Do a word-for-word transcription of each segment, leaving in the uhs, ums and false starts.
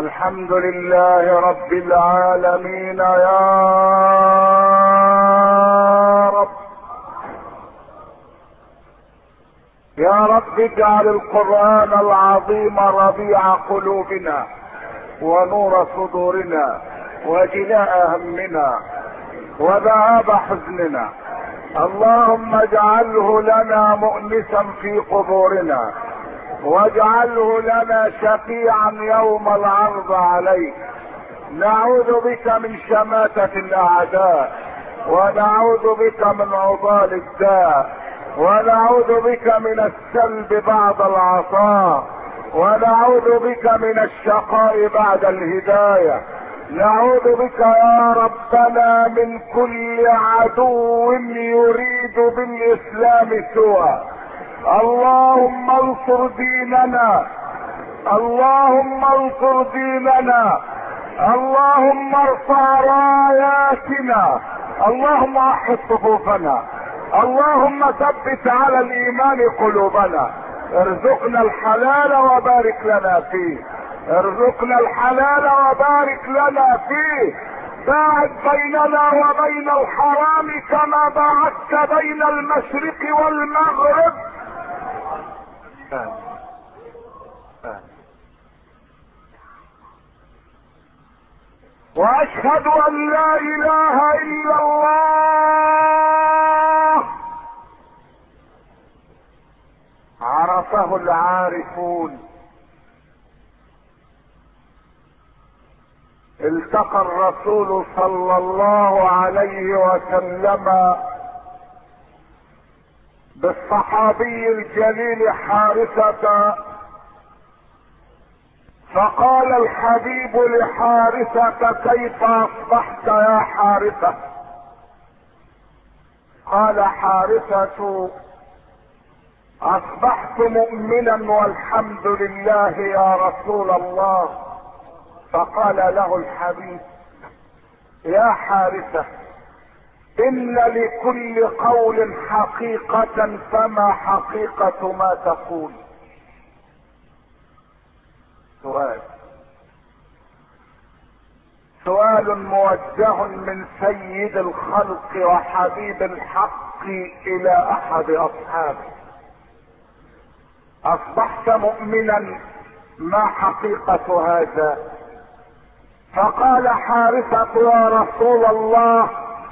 الحمد لله رب العالمين يا رب. يا رب اجعل القرآن العظيم ربيع قلوبنا ونور صدورنا وجلاء همنا وذهاب حزننا. اللهم اجعله لنا مؤنسا في قبورنا، واجعله لنا شفيعا يوم العرض عليك. نعوذ بك من شماتة الاعداء، ونعوذ بك من عضال الداء، ونعوذ بك من السلب بعد العطاء، ونعوذ بك من الشقاء بعد الهداية. نعوذ بك يا ربنا من كل عدو يريد بالاسلام سوءا. اللهم انصر ديننا، اللهم انصر ديننا، اللهم ارفع راياتنا، اللهم احفظ صفوفنا، اللهم ثبت على الايمان قلوبنا. ارزقنا الحلال وبارك لنا فيه، ارزقنا الحلال وبارك لنا فيه. باعد بيننا وبين الحرام كما باعدت بين المشرق والمغرب. واشهد ان لا اله الا الله عرفه العارفون. التقى الرسول صلى الله عليه وسلم بالصحابي الجليل حارثة، فقال الحبيب لحارثة: كيف اصبحت يا حارثة؟ قال حارثة: اصبحت مؤمنا والحمد لله يا رسول الله. فقال له الحبيب: يا حارثة، ان لكل قول حقيقة، فما حقيقة ما تقول؟ سؤال سؤال موجه من سيد الخلق وحبيب الحق الى احد اصحابه: اصبحت مؤمنا، ما حقيقة هذا؟ فقال حارثة: يا رسول الله،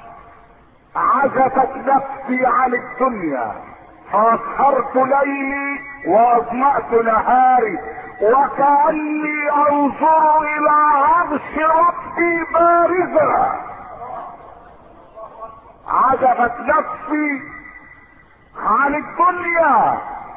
عزفت نفسي عن الدنيا، فاسهرت ليلي واظمأت نهاري، وكأني انظر الى عرش ربي بارزا. عزفت نفسي عن الدنيا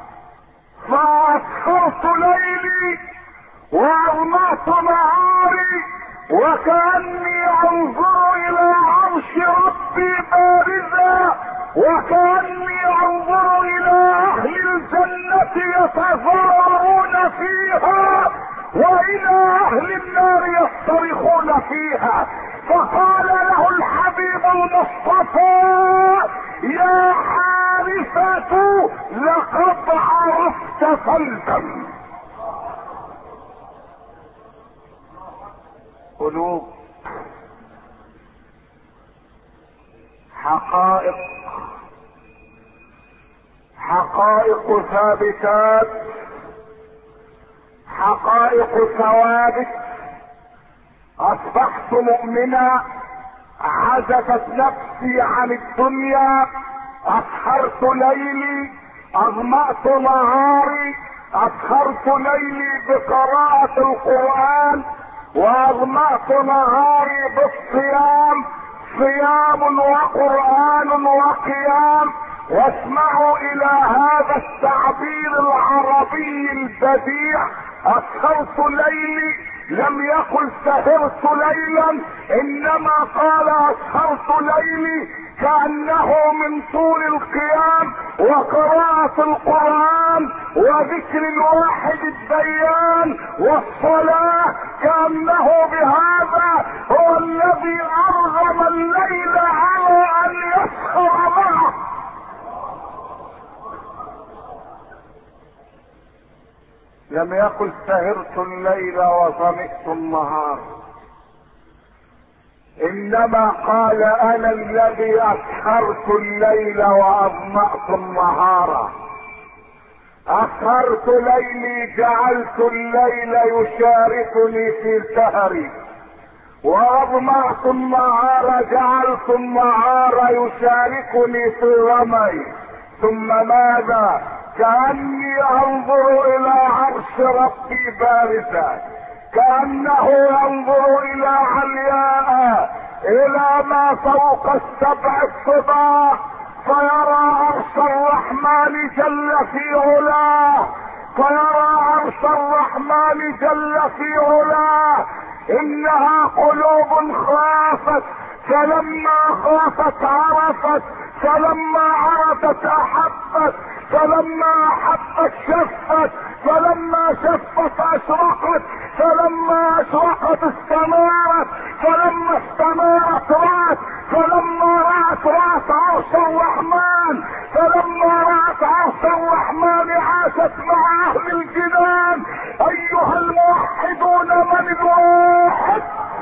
فاسهرت ليلي واظمأت نهاري، وكأني انظر الى عرش ربي بارزا، وكأني انظر الى اهل الجنة يتفاورون فيها، والى اهل النار يصطرخون فيها. فقال له الحبيب المصطفى: يا حارثة، لقد عرفت فالزم. قلوب، حقائق، حقائق ثابتات، حقائق ثوابت. اصبحت مؤمنا، عزفت نفسي عن الدنيا، اسهرت ليلي، اظمأت نهاري، اسهرت ليلي بقراءة القرآن، واظمأت نهاري بالصيام، صيام وقرآن وقيام. واسمعوا الى هذا التعبير العربي البديع: اسهرت ليلي، لم يقل سهرت ليلا، انما قال اسهرت ليلي، كأنه من طول القيام وقراءة القرآن وذكر الواحد الديان والصلاة، كأنه بهذا هو الذي ارغم الليل على ان يسهر معه. لم يقل سهرت الليل وظمئت النهار، انما قال انا الذي اسهرت الليل واظمأت النهار. اسهرت ليلي جعلت الليل يشاركني في سهري، واظمأت النهار جعلت النهار يشاركني في رمي. ثم ماذا؟ كأني انظر الى عرش ربي بارزا، كأنه ينظر الى علياء، الى ما فوق السبع الطباق، فيرى عرش الرحمن جل في علاه، فيرى عرش الرحمن جل في علاه. انها قلوب خافت، فلما خافت عرفت، فلما عرفت احبت، فلما احبت شفت، فلما شفت اشرقت، فلما اشرقت استنارت، فلما استنارت رأت، فلما رأت رأت عرش الرحمن، فلما رأت عرش الرحمن عاشت مع اهل الجنان. ايها الموحدون، من الواحد؟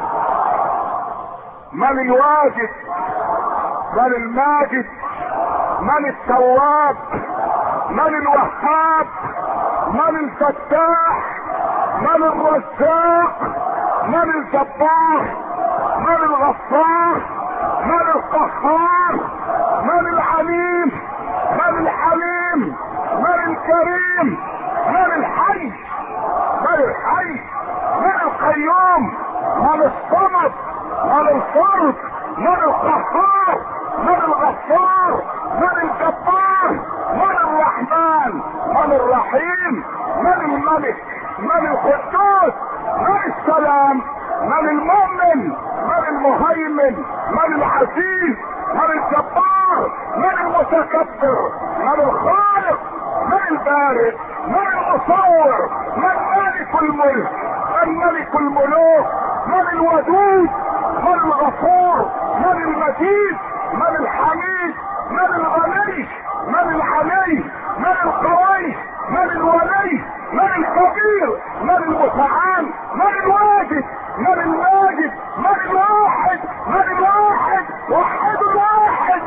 من الواجد؟ من الماجد؟ من التواب؟ من الوهاب؟ من الفتاح؟ من الرزاق؟ من الجبار؟ من الغفار؟ من القهار؟ من العليم؟ من الحليم؟ من الكريم؟ من الحي؟ من الحي؟ من القيوم؟ من الصمد؟ من الفرد؟ من القهار؟ من الغفار؟ من الجبار؟ من الرحمن؟ من الرحيم؟ من الملك؟ من القدوس؟ من السلام؟ من المؤمن؟ من المهيمن؟ من العزيز؟ من الجبار؟ من المتكبر؟ من الخالق؟ من البارئ؟ من المصور؟ من مالك الملك؟ من ملك الملوك؟ من الودود؟ من الغفور؟ من المجيد؟ من الحميد؟ من الغني؟ من العلي؟ من القوي؟ من الولي؟ من الكبير؟ من المتعال؟ من الواجد؟ من الماجد؟ من الواحد؟ من الواحد؟ وحد الواحد،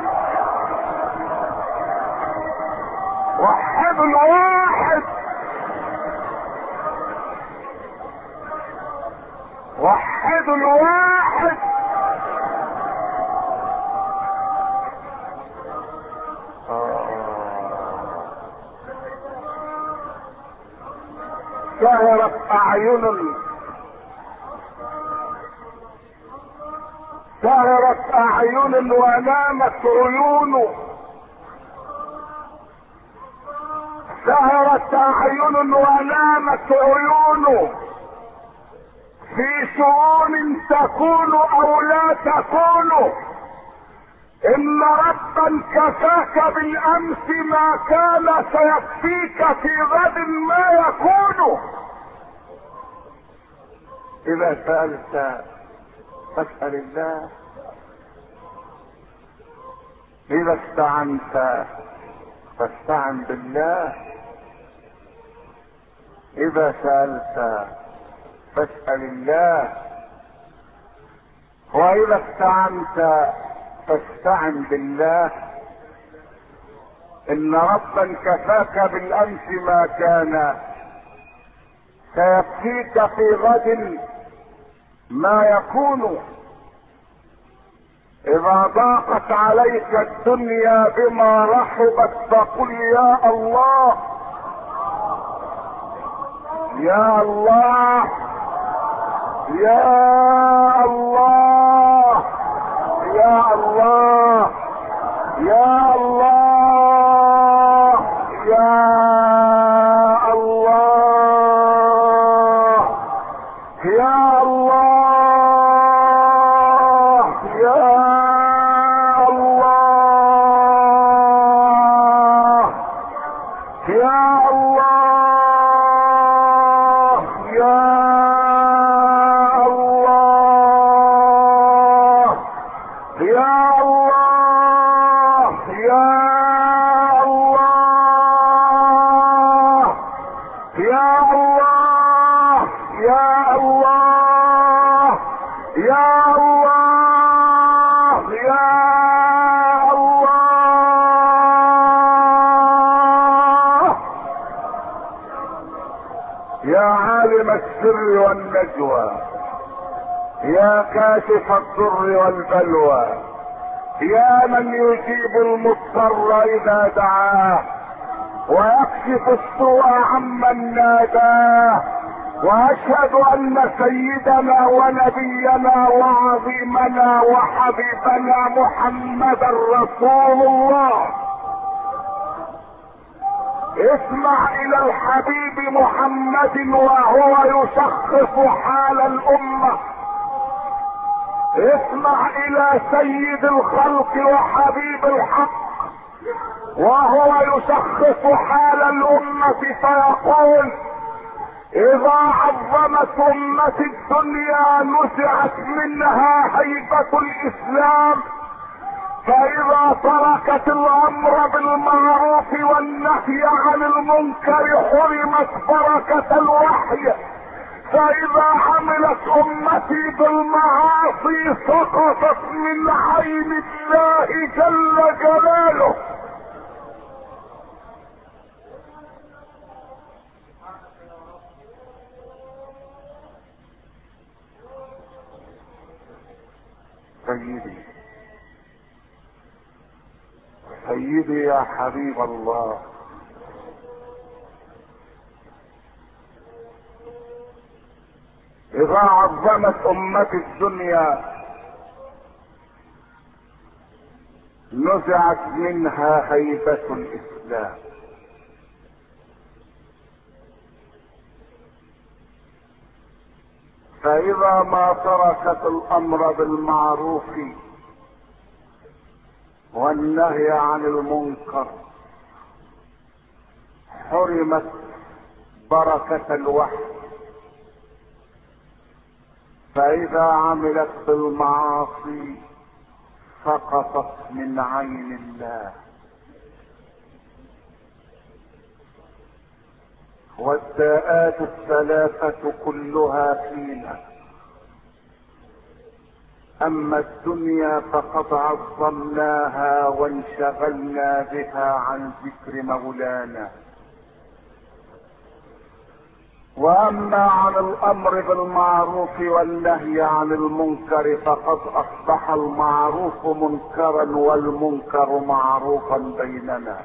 وحد الواحد، وحد الواحد. سهرت اعين، سهرت اعين ونامت عيون، سهرت اعين ونامت عيون، في شؤون تكون او لا تكون. ان ربا كفاك بالامس ما كان سيكفيك في غد ما يكون. اذا سألت فاسأل الله، اذا استعنت فاستعن بالله، اذا سألت فاسأل الله، واذا استعنت فاستعن بالله. ان ربا كفاك بالامس ما كان سيكفيك في غد ما يكون. اذا ضاقت عليك الدنيا بما رحبت فقل يا الله، يا الله، يا الله، يا الله، يا الله، يا الله، يا الله، يا الله، يا الله، يا يا الله، يا الله، يا الله يا الله يا عالم السر والنجوى، يا كاشف الضر والبلوى، يا من يجيب المضطر اذا دعاه ويكشف السوء عمن ناداه. واشهد ان سيدنا ونبينا وعظيمنا وحبيبنا محمدا رسول الله. اسمع الى الحبيب محمد وهو يشخص حال الامه. اسمع الى سيد الخلق وحبيب الحق وهو يشخص حال الامة فيقول: اذا عظمت امة الدنيا نزعت منها هيبة الاسلام، فاذا تركت الامر بالمعروف والنهي عن المنكر حرمت بركة الوحي، فاذا عملت امتي بالمعاصي سقطت من عين الله جل جلاله. سيدي سيدي يا حبيب الله، اذا عظمت امة الدنيا نزعت منها هيبة الاسلام، فاذا ما تركت الامر بالمعروف والنهي عن المنكر حرمت بركة الوحي، فاذا عملت بالمعاصي سقطت من عين الله. والداءات الثلاثة كلها فينا، اما الدنيا فقد عظمناها وانشغلنا بها عن ذكر مولانا، واما عن الامر بالمعروف والنهي عن المنكر فقد اصبح المعروف منكرا والمنكر معروفا بيننا.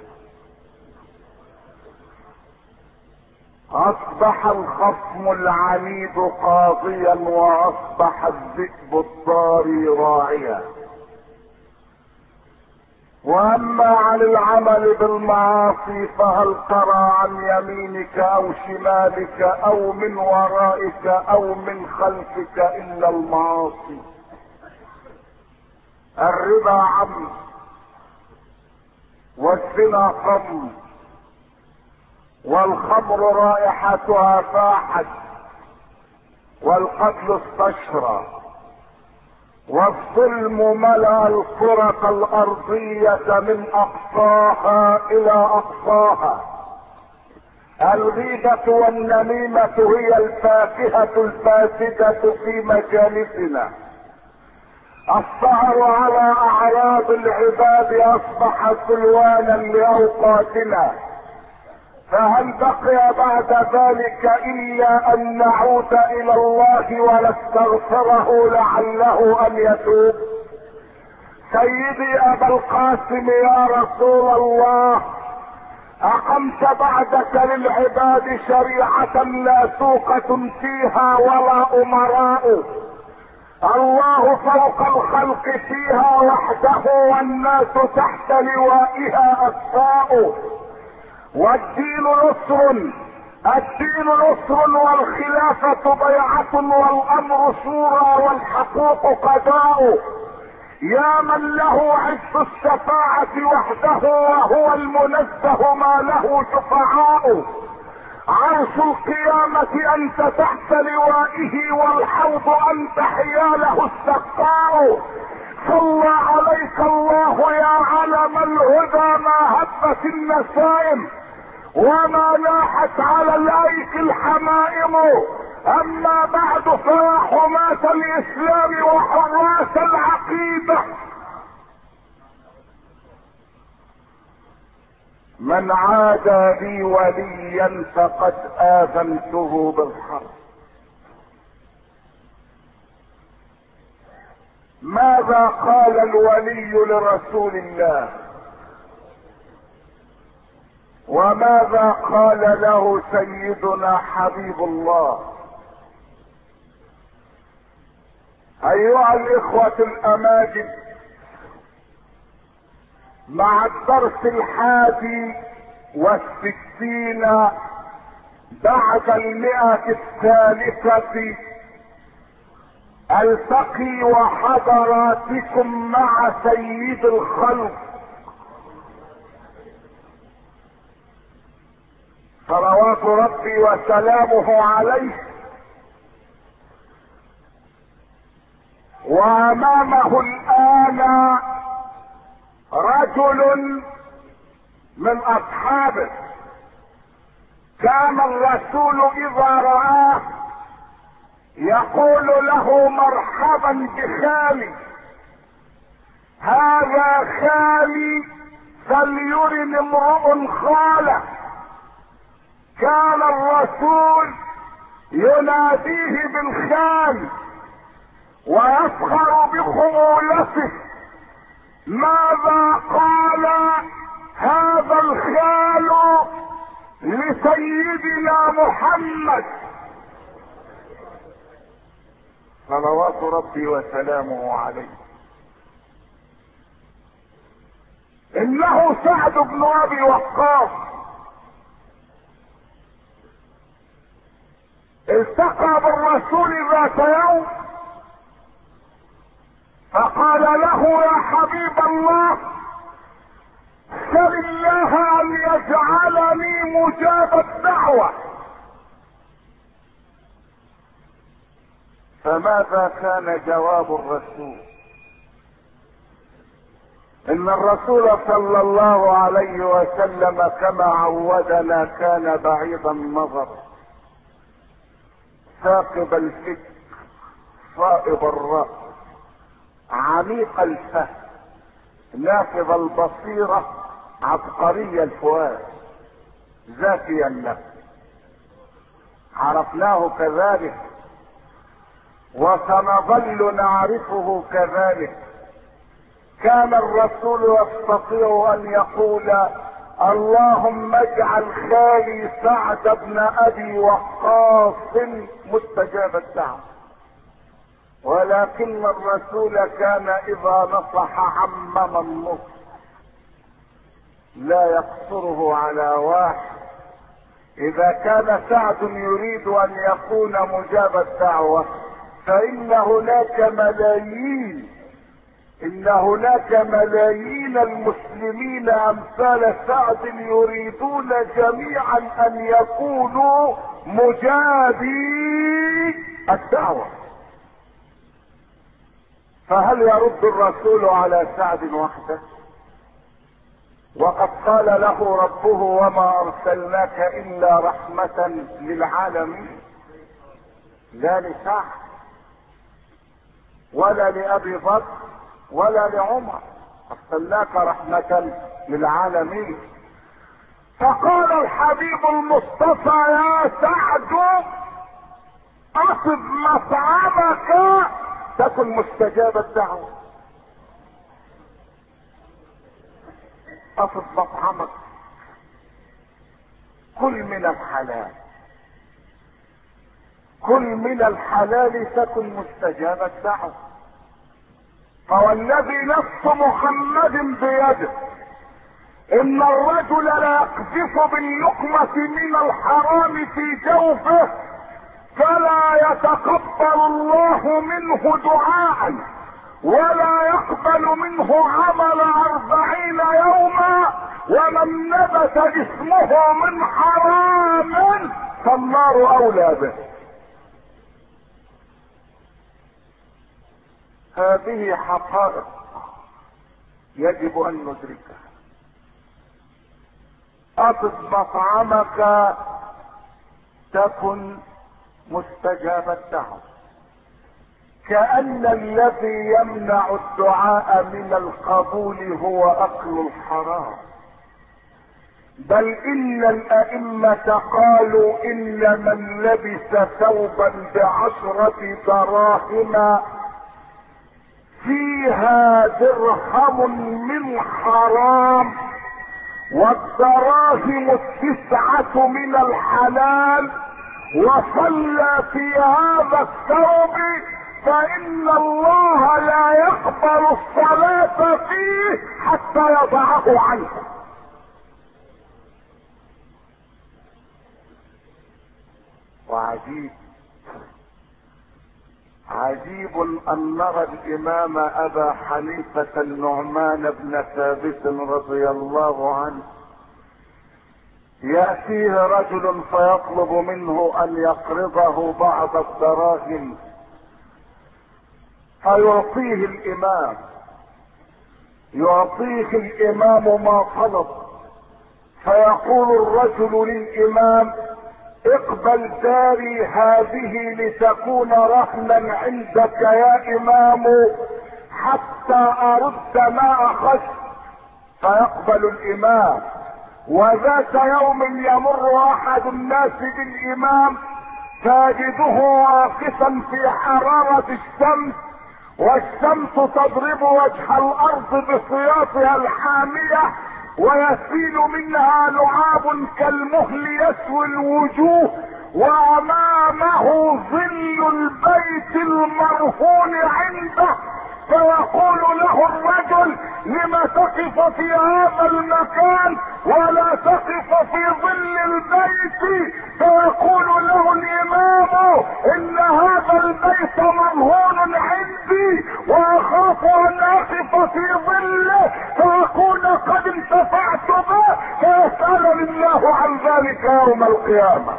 اصبح الخصم العنيد قاضيا واصبح الذئب الضاري راعيا. واما عن العمل بالمعاصي فهل ترى عن يمينك او شمالك او من ورائك او من خلفك الا المعاصي. الربا عم، والزنا قم، والخمر رائحتها فاحت، والقتل استشرى، والظلم ملأ الكرة الارضية من اقصاها الى اقصاها. الغيبة والنميمة هي الفاكهة الفاسدة في مجالسنا. السهر على اعراض العباد اصبح سلوانا لاوقاتنا، فهل بقي بعد ذلك الا ان نعود الى الله ونستغفره لعله ان يتوب؟ سيدي ابا القاسم يا رسول الله، اقمت بعدك للعباد شريعة لا سوقة فيها ولا امراء، الله فوق الخلق فيها وحده والناس تحت لوائها اكفاء. والدين نصر، الدين نصر والخلافة بيعة والامر شورى والحقوق قضاء. يا من له عز الشفاعة وحده وهو المنزه ما له شفعاء. عرش القيامة انت تحت لوائه والحوض انت حياله السقاء. صلى عليك الله يا علم الهدى ما هبت النسائم وما لاحت على الايك الحمائم. اما بعد فيا حماة الاسلام وحراس العقيدة: من عادى لي وليا فقد آذنته بالحرب. ماذا قال الولي لرسول الله؟ وماذا قال له سيدنا حبيب الله؟ ايها الاخوة الاماجد، مع الدرس الحادي والستين بعد المئة الثالثة التقي وحضراتكم مع سيد الخلق صلوات ربي وسلامه عليه، وامامه الان رجل من اصحابه كان الرسول اذا رآه يقول له: مرحبا بخالي، هذا خالي فليرن امرؤ خاله. كان الرسول يناديه بالخال ويفخر بخمولته. ماذا قال هذا الخال لسيدنا محمد صلوات ربي وسلامه عليه؟ انه سعد بن ابي وقاص التقى بالرسول ذات يوم فقال له: يا حبيب الله، سل الله ان يجعلني مجاب الدعوة. فماذا كان جواب الرسول؟ ان الرسول صلى الله عليه وسلم كما عودنا كان بعيد النظر، ثاقب الفكر، صائب الرأس، عميق الفهم، نافذ البصيرة، عبقري الفؤاد، ذكي النفس. عرفناه كذلك وسنظل نعرفه كذلك. كان الرسول يستطيع ان يقول: اللهم اجعل خالي سعد بن ابي وقاص مستجاب الدعوة. ولكن الرسول كان اذا نصح عمم النصح، لا يقصره على واحد. اذا كان سعد يريد ان يكون مجاب الدعوة فان هناك ملايين ان هناك ملايين المسلمين امثال سعد يريدون جميعا ان يكونوا مجابي الدعوة. فهل يرد الرسول على سعد وحده؟ وقد قال له ربه: وما ارسلناك الا رحمة للعالمين. لا لسعد ولا لابي بكر ولا لعمر، ارسلناك رحمة للعالمين. فقال الحبيب المصطفى: يا سعد، اصب مطعمك تكن مستجاب الدعوة. اصب مطعمك، كل من الحلال، كل من الحلال تكن مستجاب الدعوة. فوالذي نفس محمد بيده ان الرجل لا يقذف باللقمة من الحرام في جوفه فلا يتقبل الله منه دعاء ولا يقبل منه عمل أربعين يوما، ومن نبت جسمه من حرام فالنار أولى به. هذه حقائق يجب أن ندركها. أطب مطعمك تكن مستجاب الدعوة. كأن الذي يمنع الدعاء من القبول هو اكل الحرام. بل ان الائمة قالوا ان من لبس ثوبا بعشرة دراهم فيها درهم من حرام والدراهم التسعة من الحلال وصلى في هذا الثوب فإن الله لا يقبل الصلاة فيه حتى يضعه عنه. وعجيب عجيب ان نرى الامام ابا حنيفة النعمان بن ثابت رضي الله عنه يأتيه رجل فيطلب منه ان يقرضه بعض الدراهم فيعطيه الامام يعطيه الامام ما طلب فيقول الرجل للامام اقبل داري هذه لتكون رهنا عندك يا امام حتى ارد ما اخذت. فيقبل الامام. وذات يوم يمر احد الناس بالامام فيجده واقفا في حرارة الشمس والشمس تضرب وجه الارض بسياطها الحامية ويسيل منها لعاب كالمهل يسوي الوجوه وامامه ظل البيت المرهون عنده. فيقول له الرجل لما تقف في هذا المكان ولا تقف في ظل البيت؟ فيقول له الامام ان هذا البيت مرهون عندي واخاف ان اقف في ظله فاكون قد انتفعت به فيسألني الله عن ذلك يوم القيامة.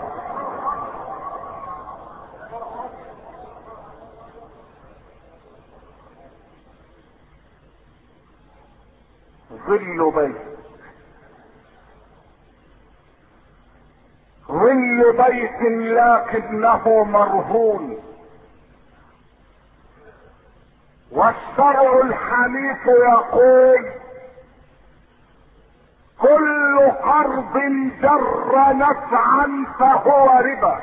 ظل بيت ظل بيت لكنه مرهون. والشرع الحنيف يقول كل قرض جر نفعا فهو ربا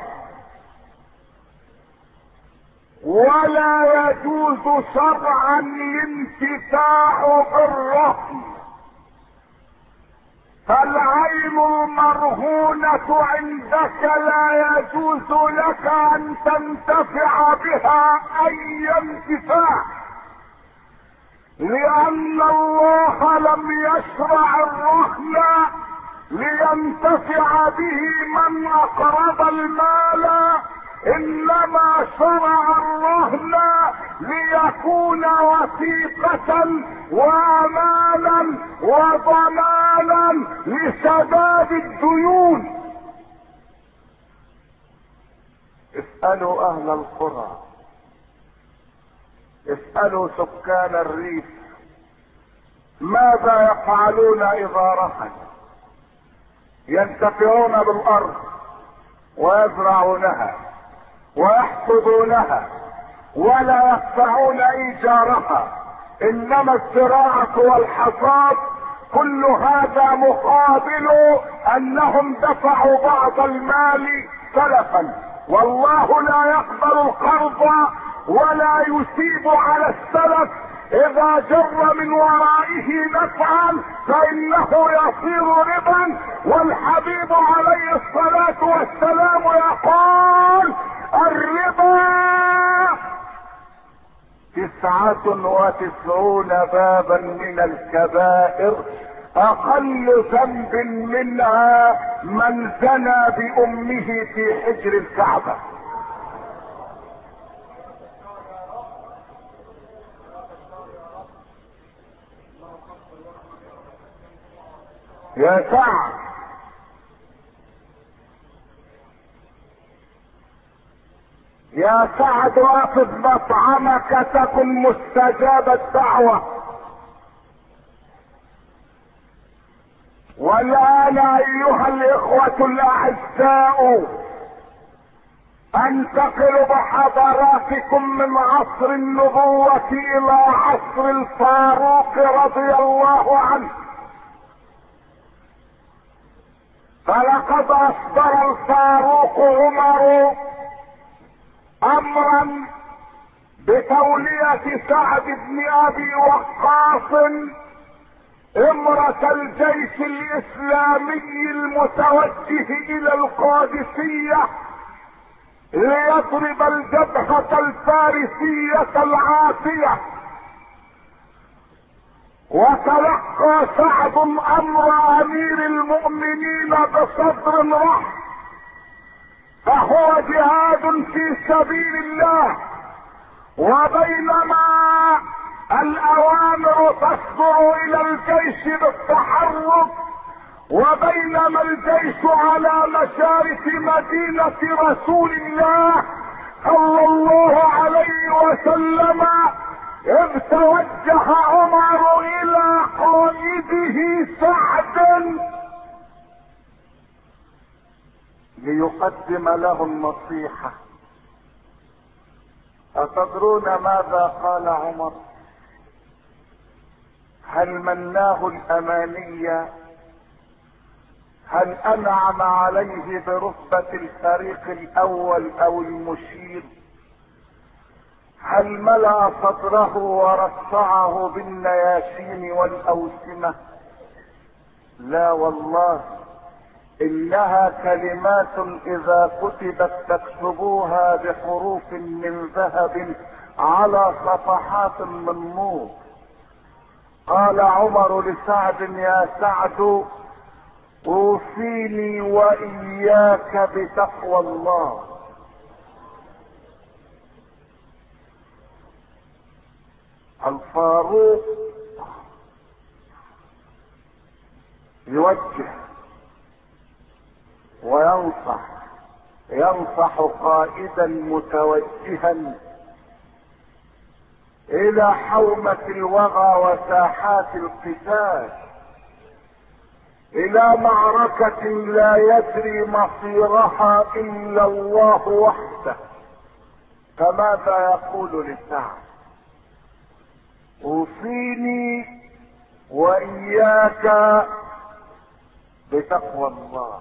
ولا يجوز شرعا الانتفاع بالرهن. فالعين المرهونة عندك لا يجوز لك ان تنتفع بها اي انتفاع لان الله لم يشرع الرهن لينتفع به من اقرض المال انما شرع الرهن ليكون وثيقة وامانا وضمانا لسداد الديون. اسألوا اهل القرى اسألوا سكان الريف ماذا يفعلون اذا رهن؟ ينتفعون بالارض ويزرعونها ويحصدونها ولا يدفعون ايجارها انما الزراعة والحصاد كل هذا مقابل انهم دفعوا بعض المال سلفا. والله لا يقبل القرض ولا يثيب على السلف اذا جر من ورائه نفعا فانه يصير ربا. والحبيب عليه الصلاة والسلام يقول الربا تسعة وتسعون بابا من الكبائر اقل ذنب منها من زنى بامه في حجر الكعبة. يا سعد يا سعد واقف مطعمك تكن مستجاب الدعوة. والآن أيها الإخوة الأعزاء انتقل بحضراتكم من عصر النبوة الى عصر الفاروق رضي الله عنه. فلقد اصدر الفاروق عمر امرا بتولية سعد بن ابي وقاص امرة الجيش الاسلامي المتوجه الى القادسية ليضرب الجبهة الفارسية العاصية. وتلقى سعد امر امير المؤمنين بصدر رحب، فهو جهاد في سبيل الله. وبينما الاوامر تصدر الى الجيش بالتحرك، وبينما الجيش على مشارف مدينة رسول الله صلى الله عليه وسلم، اذ توجه عمر الى قائده سعد ليقدم له النصيحة. أتدرون ماذا قال عمر؟ هل مناه الأمانية؟ هل أنعم عليه برتبة الفريق الأول أو المشير؟ هل ملأ صدره ورصعه بالنياشين والأوسمة؟ لا والله، إنها كلمات إذا كتبت تكتبوها بحروف من ذهب على صفحات من نور. قال عمر لسعد: يا سعد، اوصيني وإياك بتقوى الله. الفاروق يوجه وينصح، ينصح قائدا متوجها الى حومة الوغى وساحات القتال، الى معركة لا يدري مصيرها الا الله وحده. فماذا يقول لسعد؟ اوصيني واياك بتقوى الله.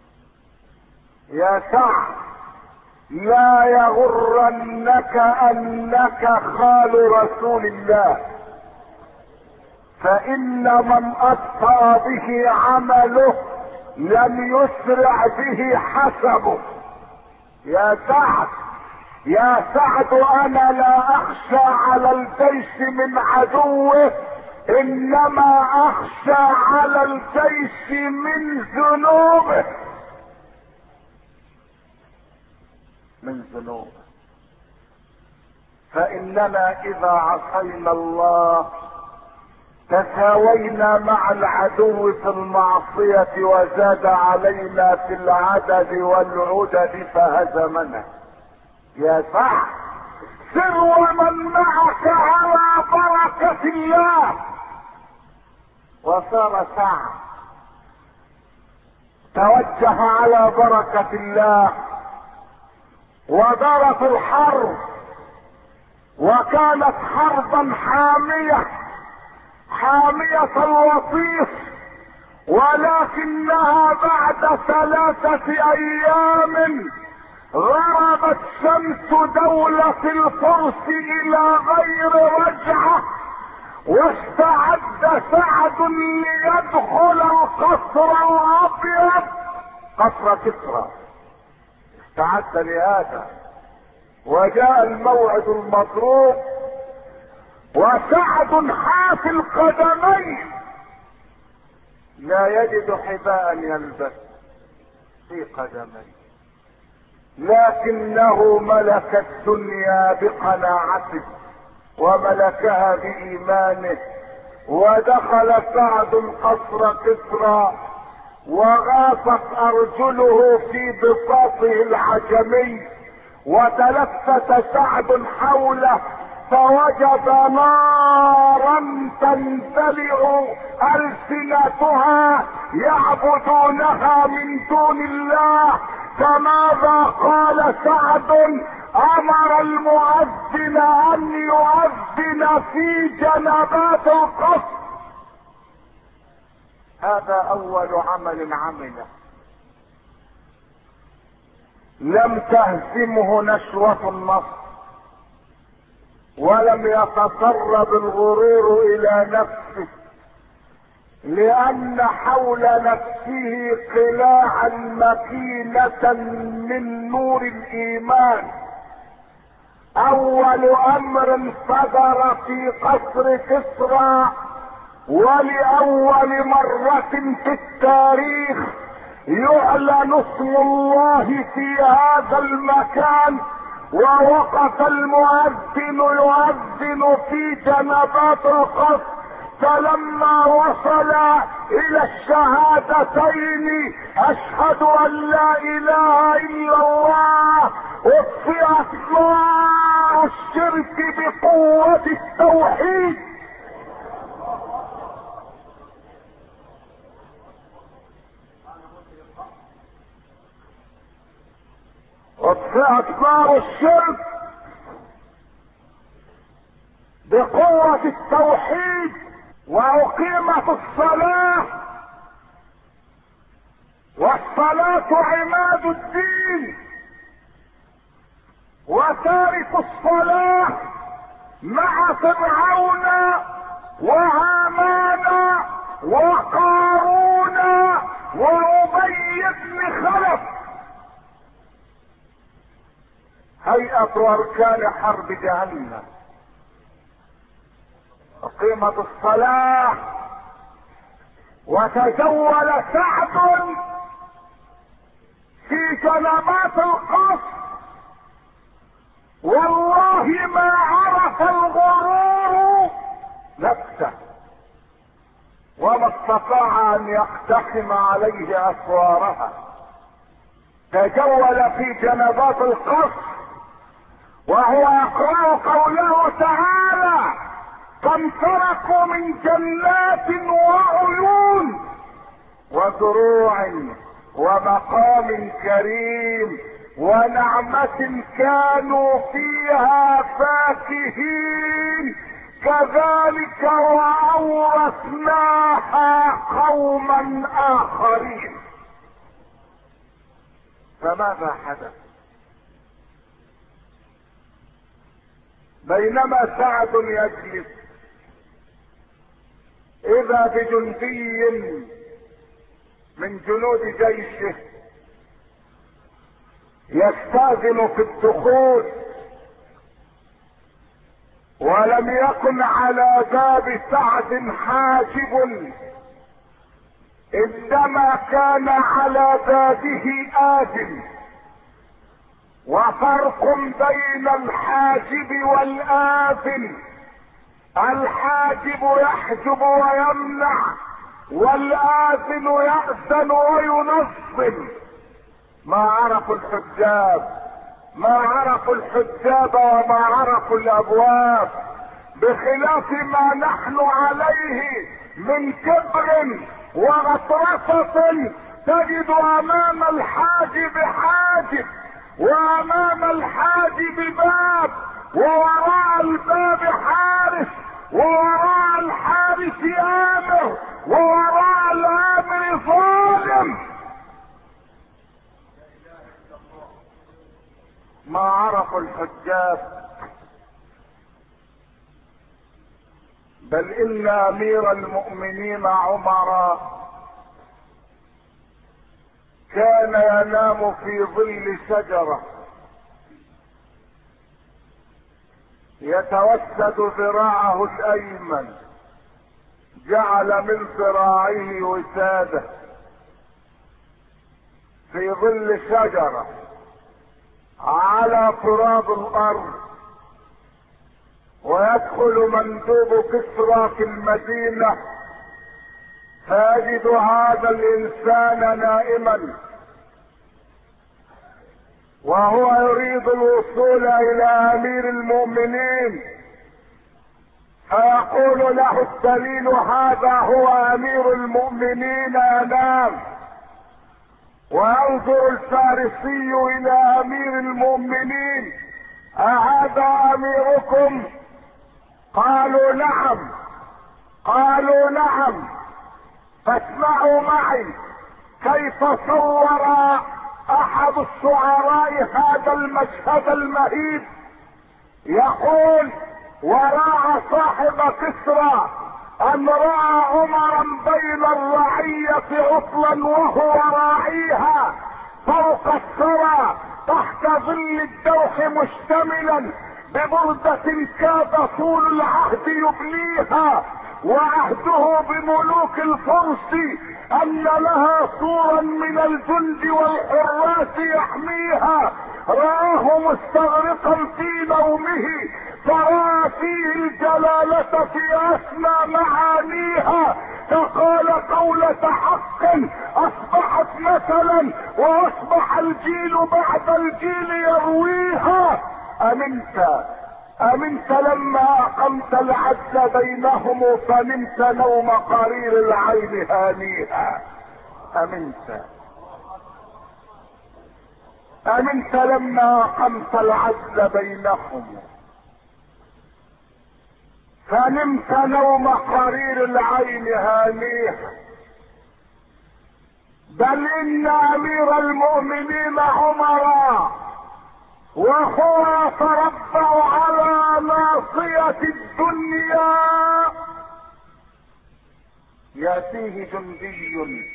يا سعد، لا يغرنك انك خال رسول الله، فان من ابطأ به عمله لم يسرع به حسبه. يا سعد يا سعد انا لا اخشى على الجيش من عدوه، انما اخشى على الجيش من ذنوبه، من ذنوبه. فاننا اذا عصينا الله تساوينا مع العدو في المعصية وزاد علينا في العدد والعدد فهزمنا. يا سعد، سر ومن معك على بركة الله. وصار سعد توجه على بركة الله ودارت الحرب، وكانت حربا حامية حامية الوصيف، ولكنها بعد ثلاثة ايام غربت شمس دولة الفرس الى غير رجعة، واستعد سعد ليدخل القصر الابيض، قصر كسرى. استعد لهذا وجاء الموعد المضروب، وسعد حافي القدمين لا يجد حذاء يلبس في قدميه، لكنه ملك الدنيا بقناعته وملكها بإيمانه. ودخل سعد قصر كسرى وغاصت أرجله في بساطه العجمي، وتلفت سعد حوله فوجد نارا تندلع ألسنتها يعبدونها من دون الله، فماذا قال سعد؟ امر المؤذن ان يؤذن في جنبات القصر. هذا اول عمل عمله، لم تهزمه نشوة النصر، ولم يتسرب الغرور الى نفسه، لان حول نفسه قلاعا مكينة من نور الايمان. اول امر صدر في قصر كسرى، ولاول مرة في التاريخ يعلن اسم الله في هذا المكان، ووقف المؤذن يؤذن في جنبات القصر. فلما وصل الى الشهادتين اشهد ان لا اله الا الله، اطفئت نار الشرك بقوة التوحيد. اطفئت نار الشرك بقوة التوحيد، واقيمت الصلاة، والصلاة عماد الدين، وتارك الصلاة مع فرعون وهامان وقارون وأبي بن خلف هيئة واركان حرب جهنم. أقيمت الصلاة وتجول سعد في جنبات القصر، والله ما عرف الغرور نفسه، وما استطاع ان يقتحم عليه اسوارها. تجول في جنبات القصر وهو يقرأ قوله تعالى: كم تركوا من جنات وعيون وزروع ومقام كريم ونعمة كانوا فيها فاكهين، كذلك وأورثناها قوما آخرين. فماذا حدث؟ بينما سعد يجلس اذا بجندي من جنود جيشه يستاذن في الدخول، ولم يكن على باب سعد حاجب، انما كان على بابه آذن. وفرق بين الحاجب والآذن: الحاجب يحجب ويمنع، والآذن يأذن وينصب. ما عرفوا الحجاب، ما عرفوا الحجاب وما عرفوا الابواب، بخلاف ما نحن عليه من كبر وغطرسة. تجد امام الحاجب حاجب، وامام الحاجب باب، ووراء الباب حارس، ووراء الحارس امر، ووراء الامر ظالم. ما عرفوا الحجاب، بل ان امير المؤمنين عمر كان ينام في ظل شجرة يتوسد ذراعه الايمن، جعل من ذراعه وسادة في ظل شجرة على تراب الارض. ويدخل مندوب كسرى في المدينة فيجد هذا الانسان نائما، وهو يريد الوصول الى امير المؤمنين، فيقول له الدليل: هذا هو امير المؤمنين ينام. وينظر الفارسي الى امير المؤمنين: اهذا اميركم؟ قالوا نعم. قالوا نعم. فاسمعوا معي كيف صور احد الشعراء هذا المشهد المهيب. يقول: وراى صاحب كسرى ان راى عمرا بين الرعية عطلا وهو راعيها فوق الثرى تحت ظل الدوح مشتملا ببردة كاد طول العهد يبليها، وعهده بملوك الفرس ان لها سورا من الجند والحراس يحميها. رآه مستغرقا في نومه فرأى فيه الجلالة في اسمى معانيها، فقال قولة حق اصبحت مثلا واصبح الجيل بعد الجيل يرويها. امنت امنت لما اقمت العدل بينهم فنمت نوم قرير العين هانيها. امنت امنت لما اقمت العدل بينهم فنمت نوم قرير العين هانيها. بل ان امير المؤمنين عمر وهو يتربع على ناصية الدنيا ياتيه جندي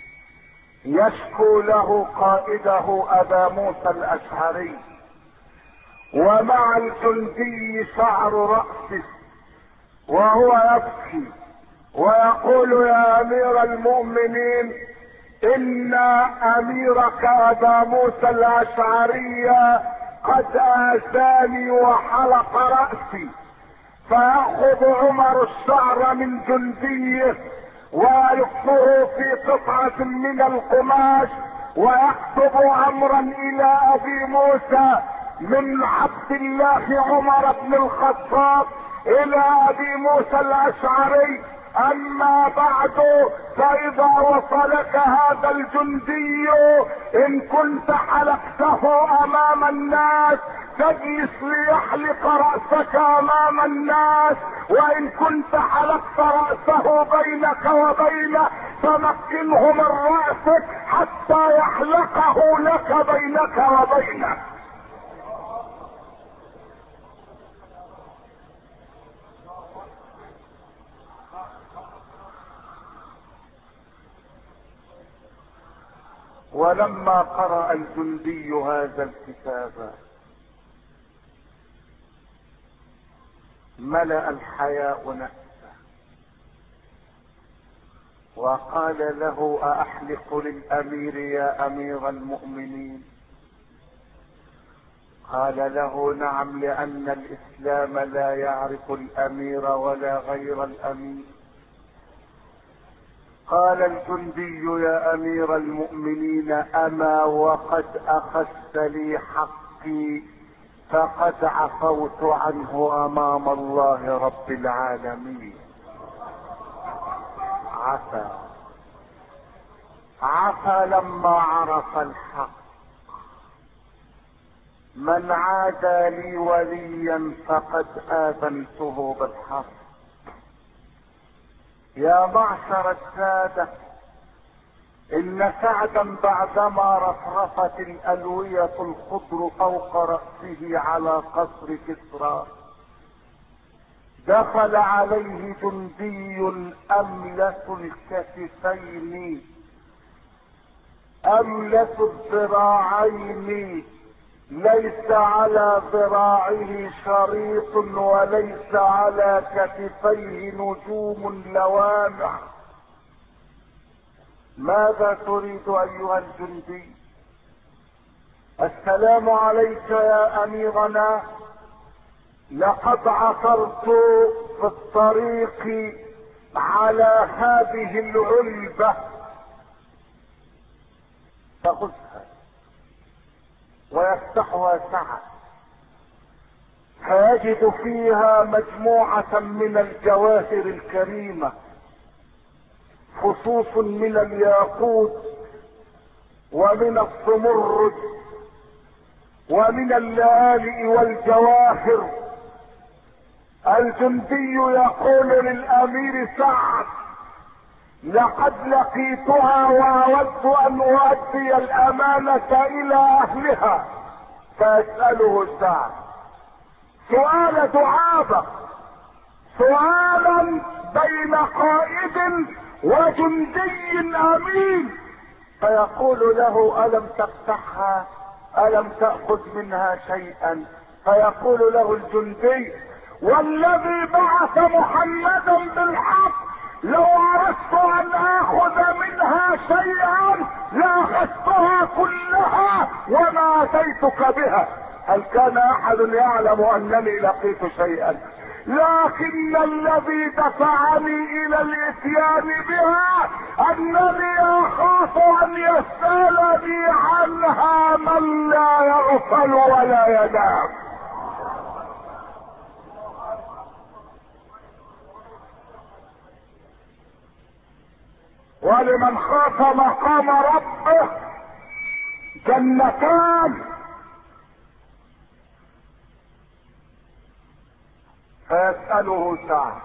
يشكو له قائده ابا موسى الاشعري، ومع الجندي شعر رأسه وهو يبكي ويقول: يا امير المؤمنين، ان اميرك ابا موسى الاشعري قد اذاني وحلق رأسي. فيأخذ عمر الشعر من جنديه ويلفه في قطعة من القماش ويكتب امرا الى ابي موسى من عبد الله عمر بن الخطاب الى ابي موسى الاشعري: اما بعد فاذا وصلك هذا الجندي ان كنت حلقته امام الناس تجلس ليحلق رأسك امام الناس، وان كنت حلقت رأسه بينك وبينه فمكنه من رأسك حتى يحلقه لك بينك وبينه. ولما قرأ الجندي هذا الكتاب ملأ الحياء نفسه وقال له: أأحلق للأمير يا أمير المؤمنين؟ قال له: نعم، لأن الإسلام لا يعرف الأمير ولا غير الأمير. قال الجندي: يا امير المؤمنين، اما وقد اخذت لي حقي فقد عفوت عنه امام الله رب العالمين. عفا عفا لما عرف الحق. من عادى لي وليا فقد آذنته بالحق. يا معشر السادة، ان سعدا بعدما رفرفت الالوية الخضر فوق رأسه على قصر كسرى دخل عليه جندي املس الكتفين املس الذراعين، ليس على ذراعه شريط وليس على كتفيه نجوم لوامع. ماذا تريد ايها الجندي؟ السلام عليك يا اميرنا، لقد عثرت في الطريق على هذه العلبة فخذها. ويفتحها سعد فيجد فيها مجموعة من الجواهر الكريمة، فصوص من الياقوت ومن الصمرد ومن اللآلئ والجواهر. الجندي يقول للامير سعد: لقد لقيتها واود ان اؤدي الامانة الى اهلها. فيسأله سعد سؤال دعابة، سؤالا بين قائد وجندي امين، فيقول له: الم تفتحها؟ الم تأخذ منها شيئا؟ فيقول له الجندي: والذي بعث محمدا بالحق لو اردت ان اخذ منها شيئا لاخذتها كلها وما اتيتك بها. هل كان احد يعلم انني لقيت شيئا؟ لكن الذي دفعني الى الاتيان بها انني اخاف ان يسألني عنها من لا يغفل ولا ينام. ولمن خاف مقام ربه جنتان. فيسأله سعد: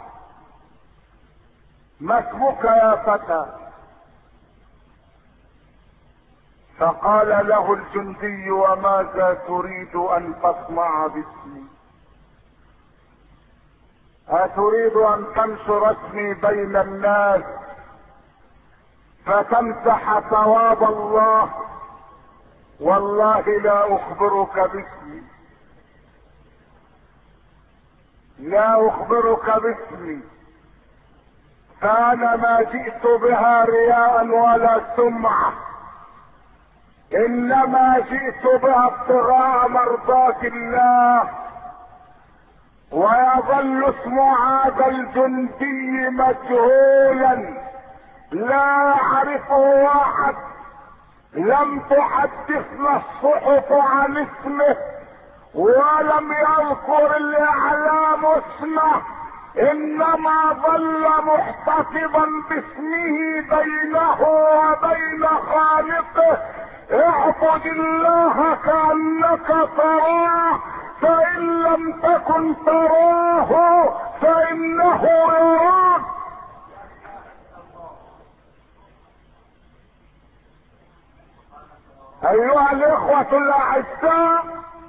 ما اسمك يا فتى؟ فقال له الجندي: وماذا تريد ان تصنع باسمي؟ أتريد ان تنشر اسمي بين الناس فتمسح ثواب الله؟ والله لا اخبرك باسمي، لا اخبرك باسمي، فانا ما جئت بها رياء ولا سمعة، انما جئت بها ابتغاء مرضات الله. ويظل اسم هذا الجندي مجهولا لا يعرفه احد. لم تحدثنا الصحف عن اسمه ولم يذكر الاعلام اسمه، انما ظل محتفظا باسمه بينه وبين خالقه: اعبد الله كأنك تراه، فان لم تكن تراه فانه يراك. ايها الاخوة الاعزاء،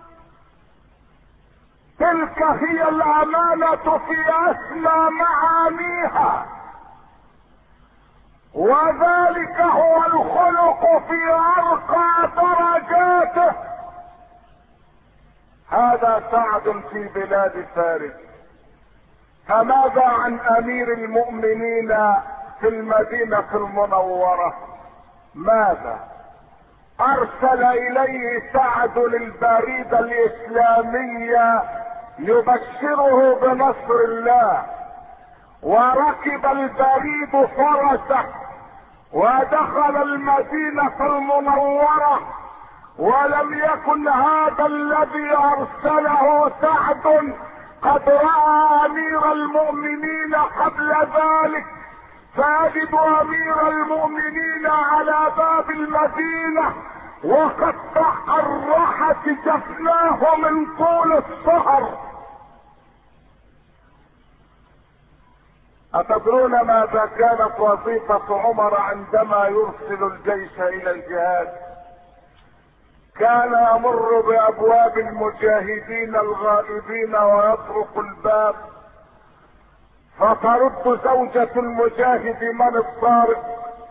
تلك هي الامانة في اسمى معانيها، وذلك هو الخلق في ارقى درجاته. هذا سعد في بلاد فارس. فماذا عن امير المؤمنين في المدينة المنورة؟ ماذا؟ ارسل اليه سعد البريد الاسلامية يبشره بنصر الله، وركب البريد فرسه ودخل المدينة المنورة. ولم يكن هذا الذي ارسله سعد قد رأى امير المؤمنين قبل ذلك، فيجد امير المؤمنين على باب المدينة وقد تحرحت جفناه من طول السهر. أتدرون ماذا كانت وظيفة عمر عندما يرسل الجيش إلى الجهاد؟ كان يمر بأبواب المجاهدين الغائبين ويطرق الباب، فترد زوجة المجاهد من الطارق،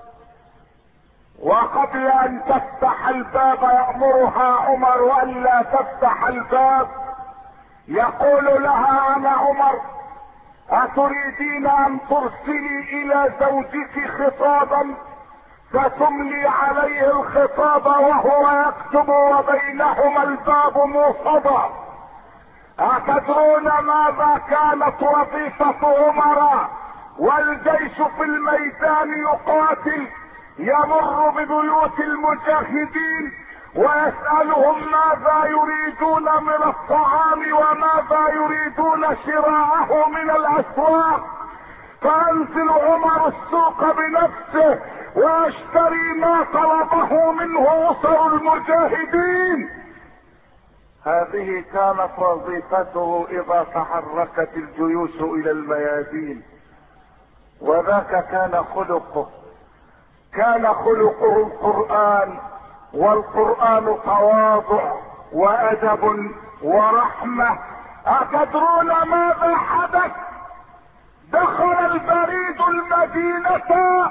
وقبل ان تفتح الباب يأمرها عمر الا تفتح الباب. يقول لها: انا عمر، اتريدين ان ترسلي الى زوجك خطابا فتملي عليه الخطاب وهو يكتب وبينهما الباب موصدا؟ أتدرون ماذا كانت وظيفة عمر والجيش في الميدان يقاتل؟ يمر ببيوت المجاهدين ويسألهم ماذا يريدون من الطعام وماذا يريدون شراءه من الأسواق. فانزل عمر السوق بنفسه واشتري ما طلبه منه اسر المجاهدين. هذه كانت وظيفته اذا تحركت الجيوش الى الميادين، وذاك كان خلقه. كان خلقه القرآن، والقرآن تواضع وادب ورحمة. اتدرون ماذا حدث؟ دخل البريد المدينة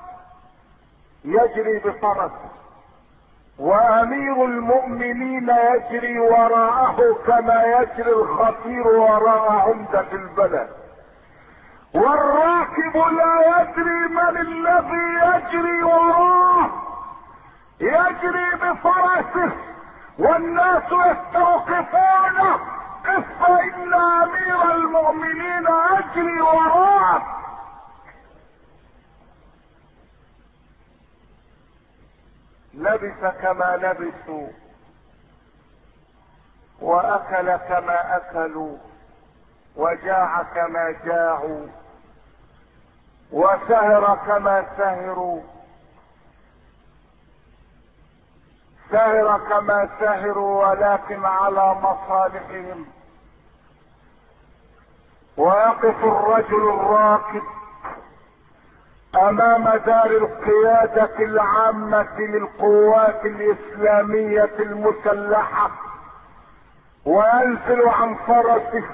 يجري بفرسه، وامير المؤمنين يجري وراءه كما يجري الخطير وراء عمدة البلد، والراكب لا يدري من الذي يجري وراه. يجري بفرسه والناس يستوقفونه، قف فإن امير المؤمنين يجري وراك. لبس كما لبسوا، واكل كما اكلوا، وجاع كما جاعوا، وسهر كما سهروا. سهر كما سهروا ولكن على مصالحهم. ويقف الرجل الراكب امام دار القيادة العامة للقوات الاسلامية المسلحة، وينزل عن فرسه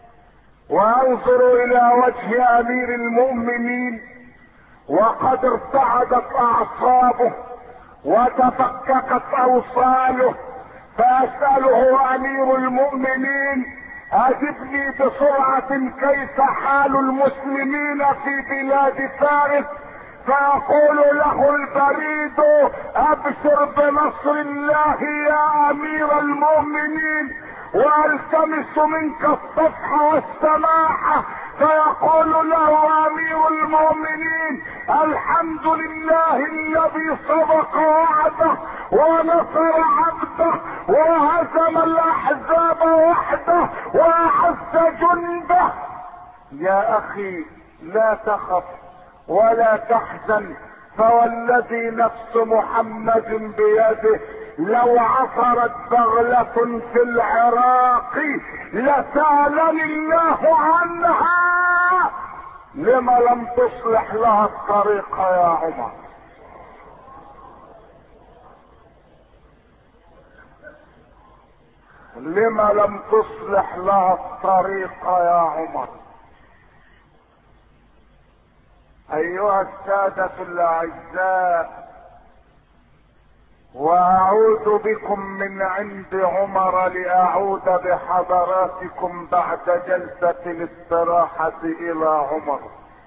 وينظر الى وجه امير المؤمنين وقد ارتعدت اعصابه وتفككت اوصاله، فيسأله امير المؤمنين: اجبني بسرعة كيف حال المسلمين في بلاد فارس؟ فيقول له البريد: ابشر بنصر الله يا امير المؤمنين، والتمس منك الصفح والسماحة. فيقول له امير المؤمنين: الحمد لله الذي صدق وعده ونصر عبده وهزم الاحزاب وحده واعز جنده. يا اخي لا تخف ولا تحزن، فوالذي نفس محمد بيده لو عثرت بغلة في العراق لسألني الله عنها. لما لم تصلح لها الطريق يا عمر؟ لما لم تصلح لها الطريق يا عمر؟ ايها السادة الاعزاء، واعود بكم من عند عمر لاعود بحضراتكم بعد جلسة الاستراحة الى عمر.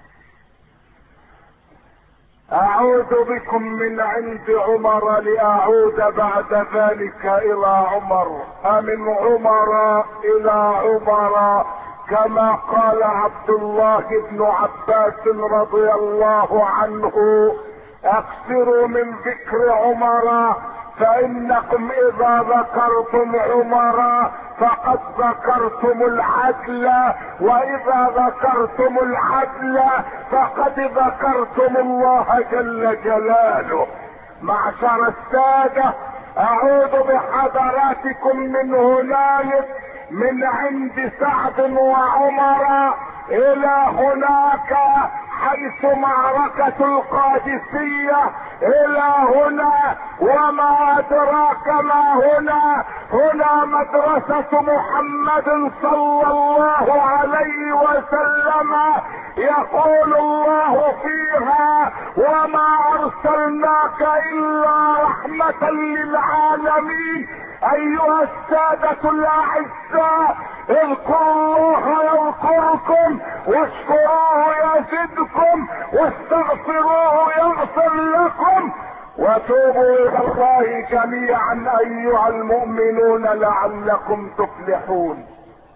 اعود بكم من عند عمر لاعود بعد ذلك الى عمر، فمن عمر الى عمر، كما قال عبد الله بن عباس رضي الله عنه: اكثروا من ذكر عمر، فانكم اذا ذكرتم عمر فقد ذكرتم العدل، واذا ذكرتم العدل فقد ذكرتم الله جل جلاله. معشر السادة، اعود بحضراتكم من هنالك من عند سعد وعمر الى هناك حيث معركة القادسية، الى هنا وما ادراك ما هنا. هنا مدرسة محمد صلى الله عليه وسلم، يقول الله فيها: وما ارسلناك الا رحمة للعالمين. ايها السادة الاعزاء، اذكروا الله يذكركم، واشكروه يزدكم، واستغفروه يغفر لكم، وتوبوا الى الله جميعا ايها المؤمنون لعلكم تفلحون.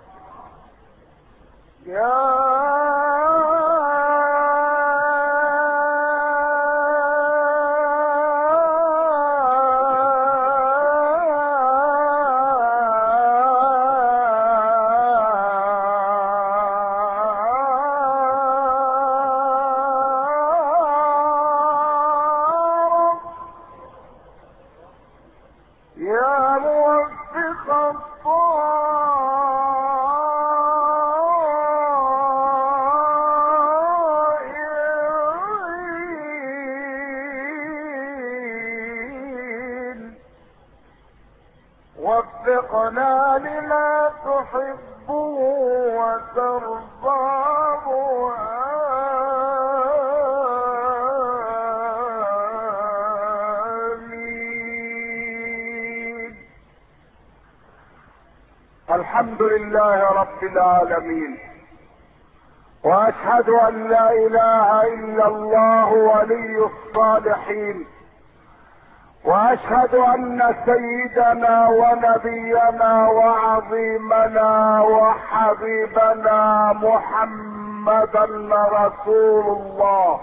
يا خلقنا لما تحب وترضاه. آمين. الحمد لله رب العالمين، واشهد ان لا اله الا الله ولي الصالحين، واشهد ان سيدنا ونبينا وعظيمنا وحبيبنا محمدا رسول الله،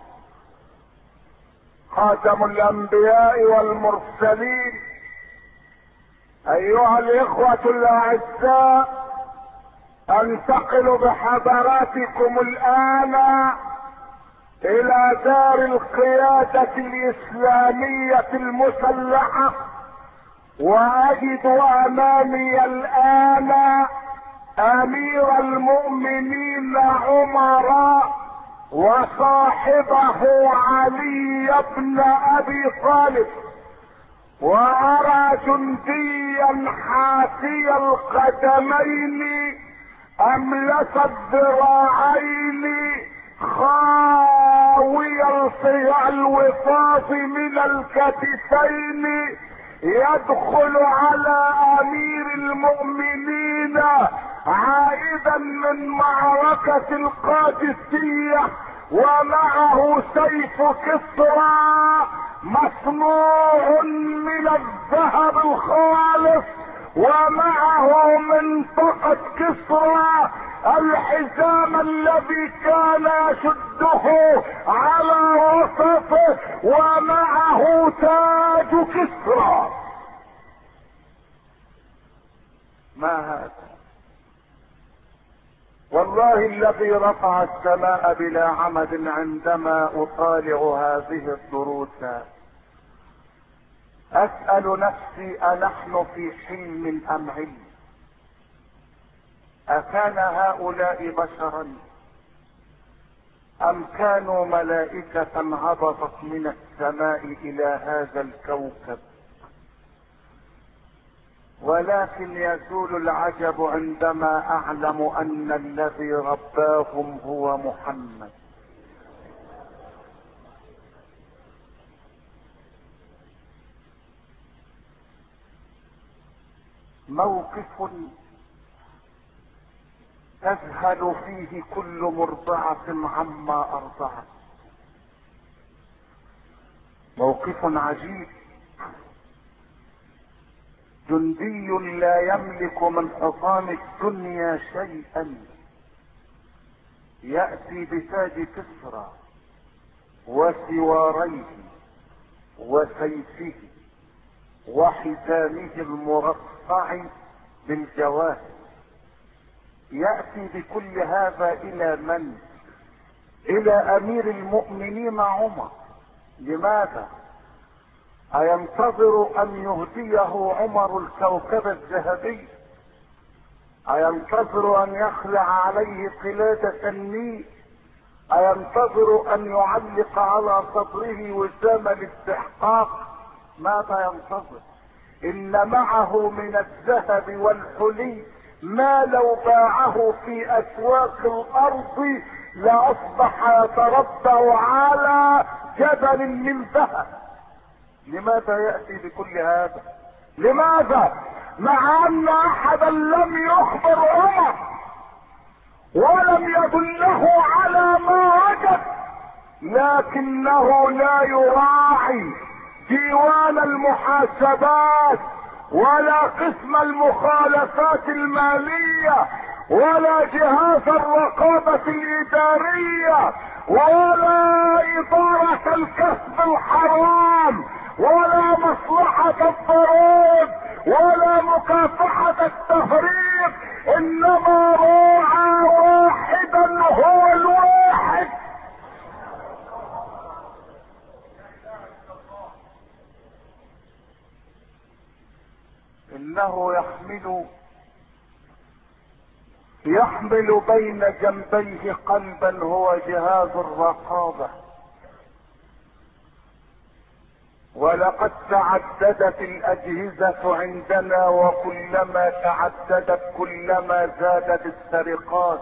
خاتم الانبياء والمرسلين. ايها الاخوة الاعزاء، انتقل بحضراتكم الان الى دار القيادة الاسلامية المسلحة، واجد امامي الان امير المؤمنين عمر وصاحبه علي بن ابي طالب، وارى جنديا حافي القدمين املس الذراعين خاوي الوفاض من الكتفين، يدخل على امير المؤمنين عائدا من معركة القادسية، ومعه سيف كسرى مصنوع من الذهب الخالص، ومعه منطقة كسرى الحزام الذي كان يشده على وسطه، ومعه تاج كسرى. ما هذا؟ والله الذي رفع السماء بلا عمد عندما اطالع هذه الدروس اسأل نفسي انحن في حلم ام علم؟ اكان هؤلاء بشرا ام كانوا ملائكة هبطت من السماء الى هذا الكوكب؟ ولكن يزول العجب عندما اعلم ان الذي رباهم هو محمد. موقف تذهل فيه كل مرضعة عما ارضعت، موقف عجيب. جندي لا يملك من حطام الدنيا شيئا يأتي بتاج كسرى وسواريه وسيفه وحزامه المرصع بالجواهر، يأتي بكل هذا الى من؟ الى امير المؤمنين عمر. لماذا؟ اينتظر ان يهديه عمر الكوكب الذهبي؟ اينتظر ان يخلع عليه قلادة النيل؟ اينتظر ان يعلق على صدره وسام الاستحقاق؟ ماذا ينتظر؟ ان معه من الذهب والحلي ما لو باعه في اسواق الارض لاصبح يتربع على جبل من ذهب. لماذا يأتي بكل هذا؟ لماذا؟ مع ان احدا لم يخبر عمر ولم يدله على ما وجد، لكنه لا يراعي ديوان المحاسبات ولا قسم المخالفات المالية ولا جهاز الرقابة الإدارية ولا إدارة الكسب الحرام ولا مصلحة الضرائب ولا مكافحة التهريب، إنما راعى واحدا هو الواحد. إنه يحمل يحمل بين جنبيه قلبا هو جهاز الرقابة، ولقد تعددت الاجهزة عندنا، وكلما تعددت كلما زادت السرقات.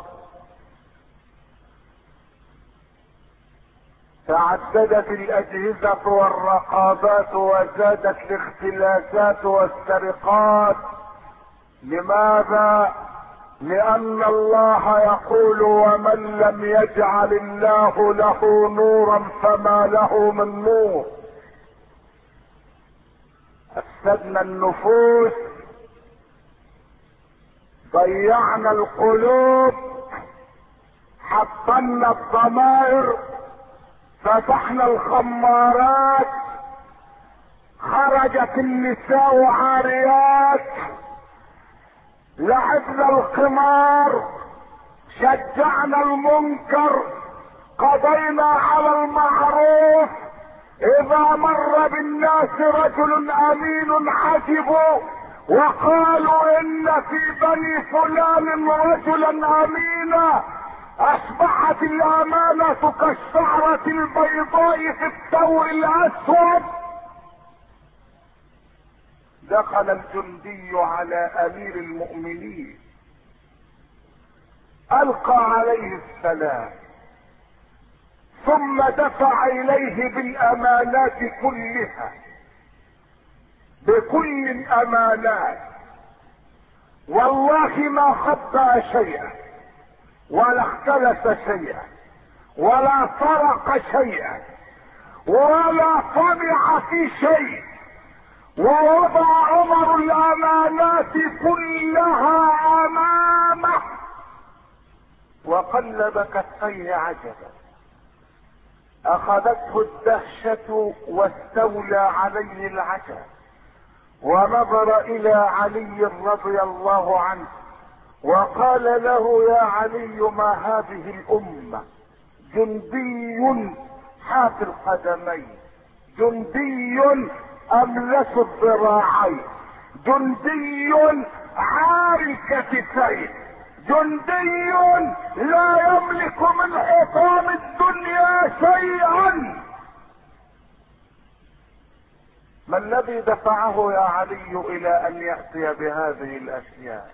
تعددت الاجهزة والرقابات وزادت الاختلاسات والسرقات. لماذا؟ لان الله يقول: ومن لم يجعل الله له نورا فما له من نور. افسدنا النفوس، ضيعنا القلوب، حطمنا الضمائر، فتحنا الخمارات، خرجت النساء عاريات، لعبنا القمار، شجعنا المنكر، قضينا على المعروف. اذا مر بالناس رجل امين عجبوا وقالوا ان في بني فلان رجلا امينا، اصبحت الامانة كالشعرة البيضاء في الثور الاسود. دخل الجندي على امير المؤمنين، القى عليه السلام، ثم دفع اليه بالامانات كلها، بكل الامانات، والله ما خطأ شيئا ولا اختلس شيئا ولا سرق شيئا ولا طمع في شيء، ووضع عمر الامانات كلها امامه وقلب كفيه عجبا. اخذته الدهشة واستولى عليه العجب، ونظر الى علي رضي الله عنه وقال له: يا علي، ما هذه الامة؟ جندي حاف القدمين، جندي املس الذراعين، جندي عار الكتفين، جندي لا يملك من حطام الدنيا شيئا. ما الذي دفعه يا علي الى ان يأتي بهذه الاشياء؟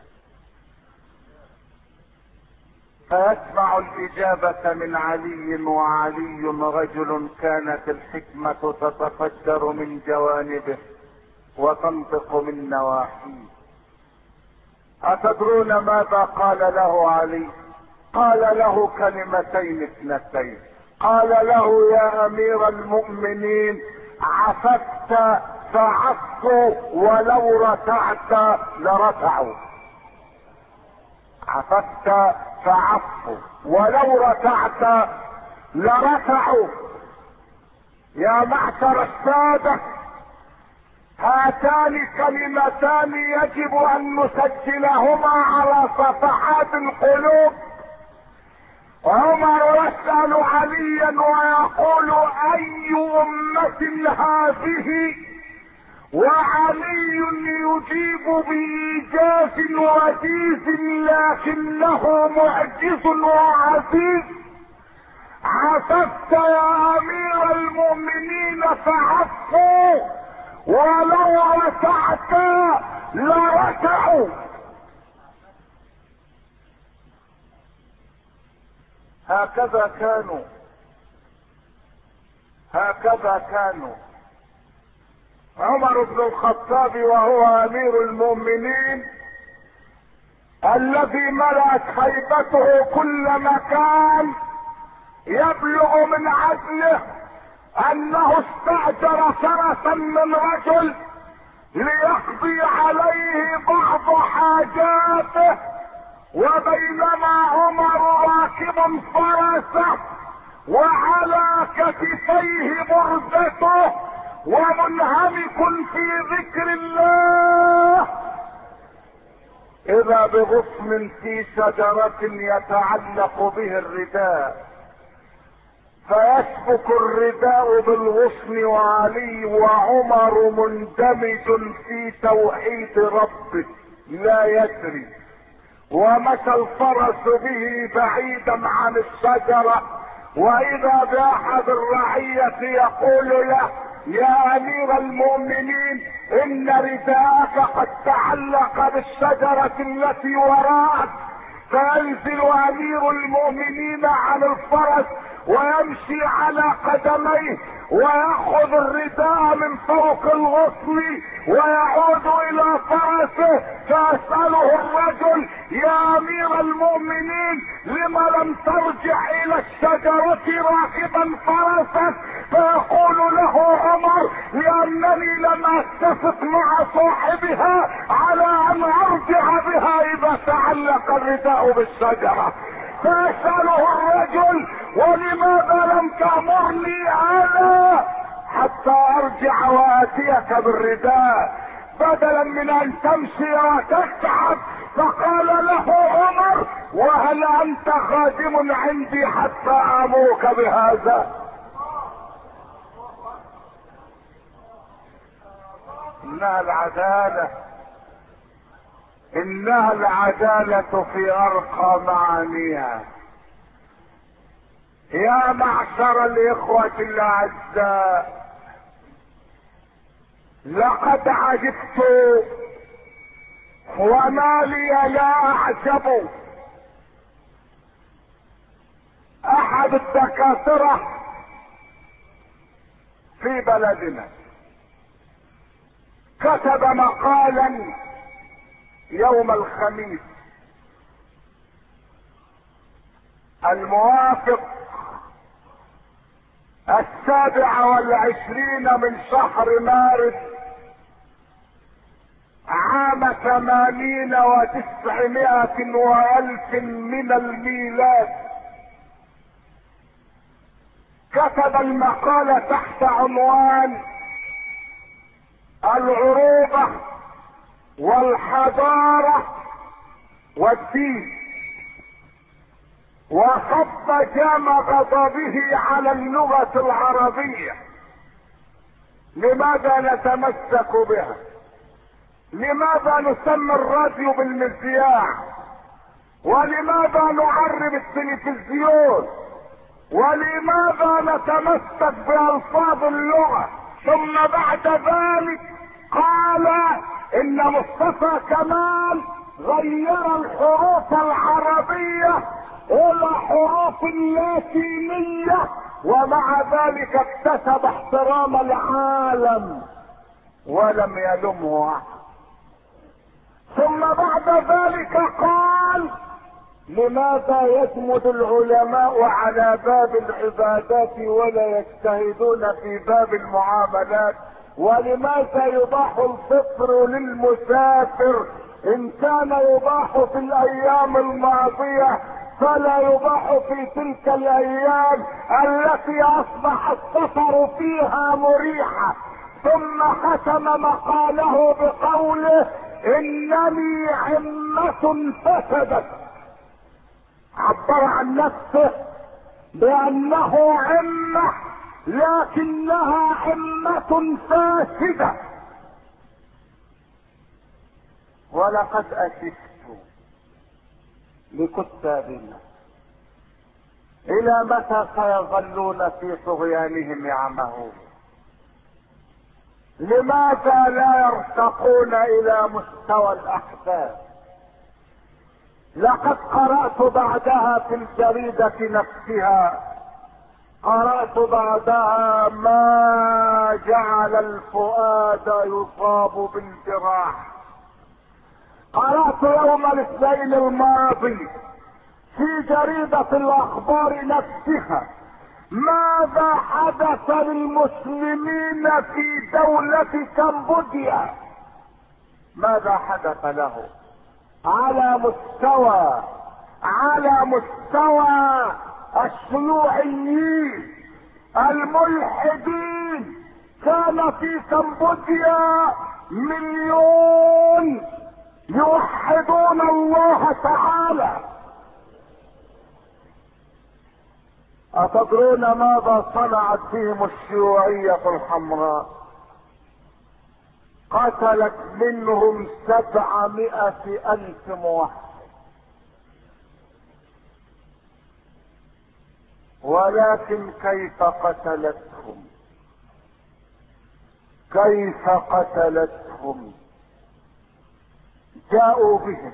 فيسمع الاجابة من علي، وعلي رجل كانت الحكمة تتفجر من جوانبه وتنطق من نواحيه. اتدرون ماذا قال له علي؟ قال له كلمتين اثنتين. قال له: يا امير المؤمنين، عففت فعفوا، ولو رتعت لرتعوا. عففت فعفوا ولو رتعت لرتعوا. يا معشر السادة، هاتان كلمتان يجب ان نسجلهما على صفحات القلوب. عمر يسأل عليا ويقول: اي امة هذه؟ وعلي يجيب بإيجاز وجيز، لكنه معجز وعزيز. عففت يا امير المؤمنين فعفوا، ولو رتعت لرتعوا. هكذا كانوا، هكذا كانوا. عمر بن الخطاب وهو امير المؤمنين الذي ملأت هيبته كل مكان، يبلغ من عدله انه استأجر فرسا من رجل ليقضي عليه بعض حاجاته، وبينما عمر راكب فرسه وعلى كتفيه برزته ومنهمك في ذكر الله، اذا بغصن في شجرة يتعلق به الرداء، فيسبك الرداء بالغصن، وعلي وعمر مندمج في توحيد ربه لا يدري، ومشى الفرس به بعيدا عن الشجرة، واذا باحد الرعية يقول له: يا امير المؤمنين ان رداءك قد تعلق بالشجرة التي وراءك. فينزل امير المؤمنين عن الفرس ويمشي على قدميه ويأخذ الرداء من فوق الغصن ويعود الى فرسه. فيسأله الرجل: يا امير المؤمنين لما لم ترجع الى الشجرة راكبا فرسك؟ فيقول له عمر: لانني لم اتفق مع صاحبها على ان ارجع بها اذا تعلق الرداء بالشجرة. فيسأله الرجل: ولماذا لم تأمرني انا حتى ارجع واتيك بالرداء بدلا من ان تمشي وتتعب؟ فقال له عمر: وهل انت خادم عندي حتى امرك بهذا؟ انها العدالة، انها العدالة في ارقى معانيها. يا معشر الاخوة الاعزاء، لقد عجبت وما لي لا اعجب. احد الدكاترة في بلدنا كتب مقالا يوم الخميس الموافق السابع والعشرين من شهر مارس عام ثمانين وتسعمائة والف من الميلاد. كتب المقالة تحت عنوان: العروبة والحضارة والدين، وصب جام غضبه على اللغة العربية. لماذا نتمسك بها؟ لماذا نسمي الراديو بالمذياع؟ ولماذا نعرب التلفزيون؟ ولماذا نتمسك بألفاظ اللغة؟ ثم بعد ذلك قال ان مصطفى كمال غير الحروف العربية الى حروف لاتينية، ومع ذلك اكتسب احترام العالم ولم يلمه احد. ثم بعد ذلك قال: لماذا يجمد العلماء على باب العبادات ولا يجتهدون في باب المعاملات؟ ولماذا يباح الفطر للمسافر؟ ان كان يباح في الايام الماضية فلا يباح في تلك الايام التي اصبح السفر فيها مريحة. ثم ختم مقاله بقوله: انني عمة فسدت. عبر عن نفسه بانه عمة لكنها عمة فاسدة. ولقد اسفت لكتابنا الى متى سيظلون في طغيانهم يعمهون؟ لماذا لا يرتقون الى مستوى الاحداث؟ لقد قرأت بعدها في الجريدة نفسها، قرأت بعدها: ما جعل الفؤاد يصاب بالجراح. قرأت يوم الاثنين الماضي في جريدة الاخبار نفسها: ماذا حدث للمسلمين في دولة كمبوديا؟ ماذا حدث له على مستوى على مستوى الشيوعيين الملحدين؟ كان في كمبوديا مليون يوحدون الله تعالى. أتدرون ماذا صنعت فيهم الشيوعية الحمراء؟ قتلت منهم سبعمائة ألف موحد. ولكن كيف قتلتهم؟ كيف قتلتهم؟ جاءوا بهم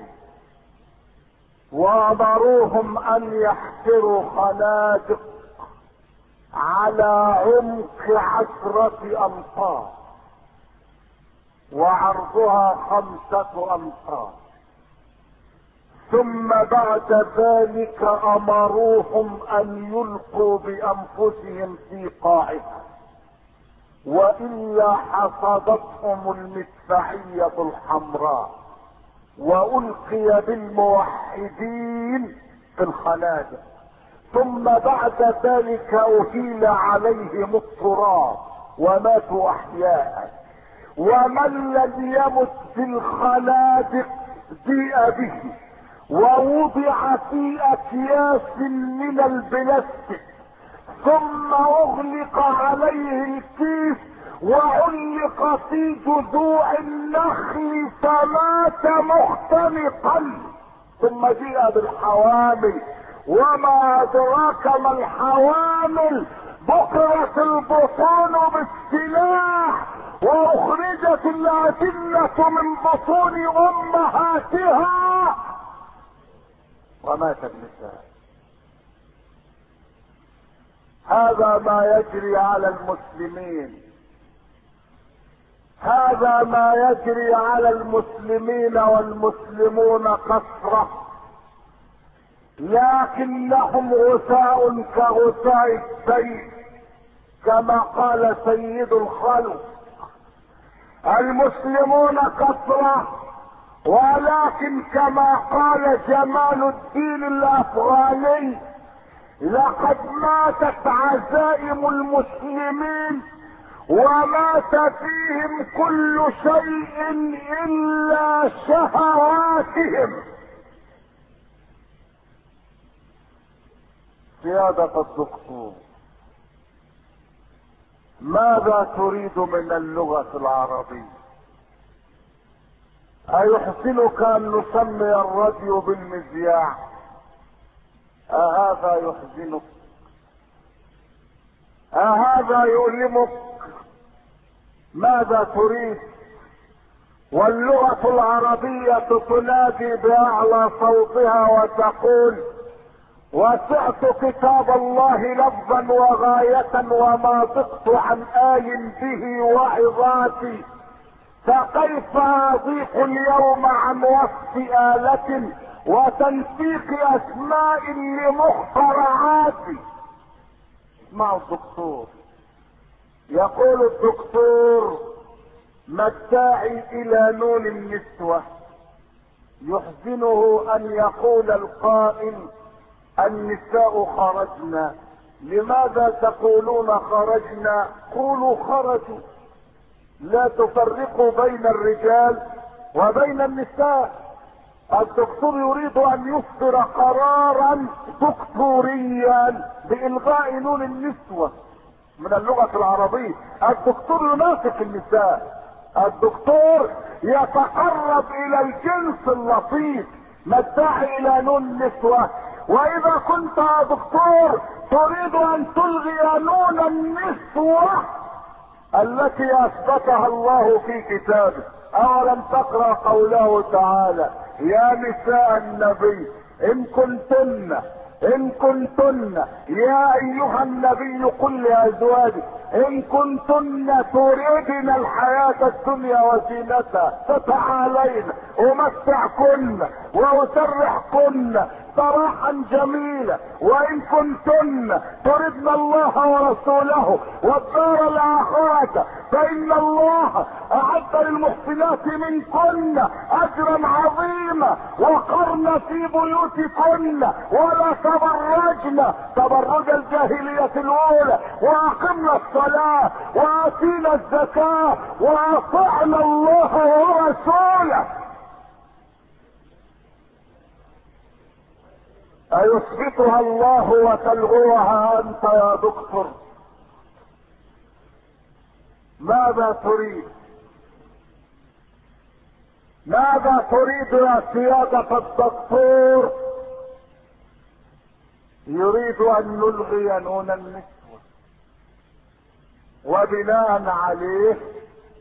وامروهم ان يحفروا خنادق على عمق عشرة امتار وعرضها خمسة امتار، ثم بعد ذلك امروهم ان يلقوا بانفسهم في قاعها، والا حصدتهم المدفعية الحمراء والقي بالموحدين في الخنادق، ثم بعد ذلك اهيل عليهم التراب وماتوا احياء. ومن لم يمت في الخنادق جيء به ووضع في اكياس من البلاستيك، ثم اغلق عليه الكيس وعلق في جذوع النخل فمات مختنقا. ثم جيء بالحوامل، وما ادراك ما الحوامل، بكرت البطون بالسلاح واخرجت الاجنة من بطون امهاتها ومات النساء. هذا ما يجري على المسلمين، هذا ما يجري على المسلمين، والمسلمون كثرة، لكنهم غثاء كغثاء السيل، كما قال سيد الخلق. المسلمون كثرة، ولكن كما قال جمال الدين الافغاني: لقد ماتت عزائم المسلمين ومات فيهم كل شيء الا شهواتهم. سيادة الدكتور، ماذا تريد من اللغة العربية؟ أيحسنك أن نسمي الراديو بالمذياع؟ أهذا يحزنك؟ أهذا يؤلمك؟ ماذا تريد؟ واللغة العربية تنادي بأعلى صوتها وتقول: وسعت كتاب الله لفظا وغاية وما ضقت عن آي به وعظاتي، فكيف أضيق اليوم عن وصف آلة وتنسيق أسماء لمخترعاتي. اسمعوا الدكتور، يقول الدكتور: ما الداعي إلى نون النسوة؟ يحزنه أن يقول القائل: النساء خرجنا. لماذا تقولون خرجنا؟ قولوا خرجوا، لا تفرقوا بين الرجال وبين النساء. الدكتور يريد ان يصدر قرارا دكتوريا بإلغاء نون النسوة من اللغة العربية. الدكتور ينافق النساء، الدكتور يتقرب الى الجنس اللطيف. ما الداعي الى نون النسوة؟ واذا كنت يا دكتور تريد ان تلغي نون النسوة التي اثبتها الله في كتابه، اولم تقرأ قوله تعالى: يا نساء النبي ان كنتن ان كنتن يا ايها النبي قل لازواجك ان كنتن تريدن الحياة الدنيا وزينتها فتعالين امتعكن واسرحكن سراحا جميلا، وان كنتن تردن الله ورسوله والدار الاخرة فان الله اعد للمحسنات منكن اجرا عظيما، وقرن في بيوتكن ولا تبرجن تبرج الجاهلية الاولى، واقمنا الصلاة واتينا الزكاة واطعنا الله ورسوله. ايثبتها الله وتلغوها انت يا دكتور؟ ماذا تريد؟ ماذا تريد يا سيادة الدكتور؟ يريد ان نلغي نون النسوة، وبناء عليه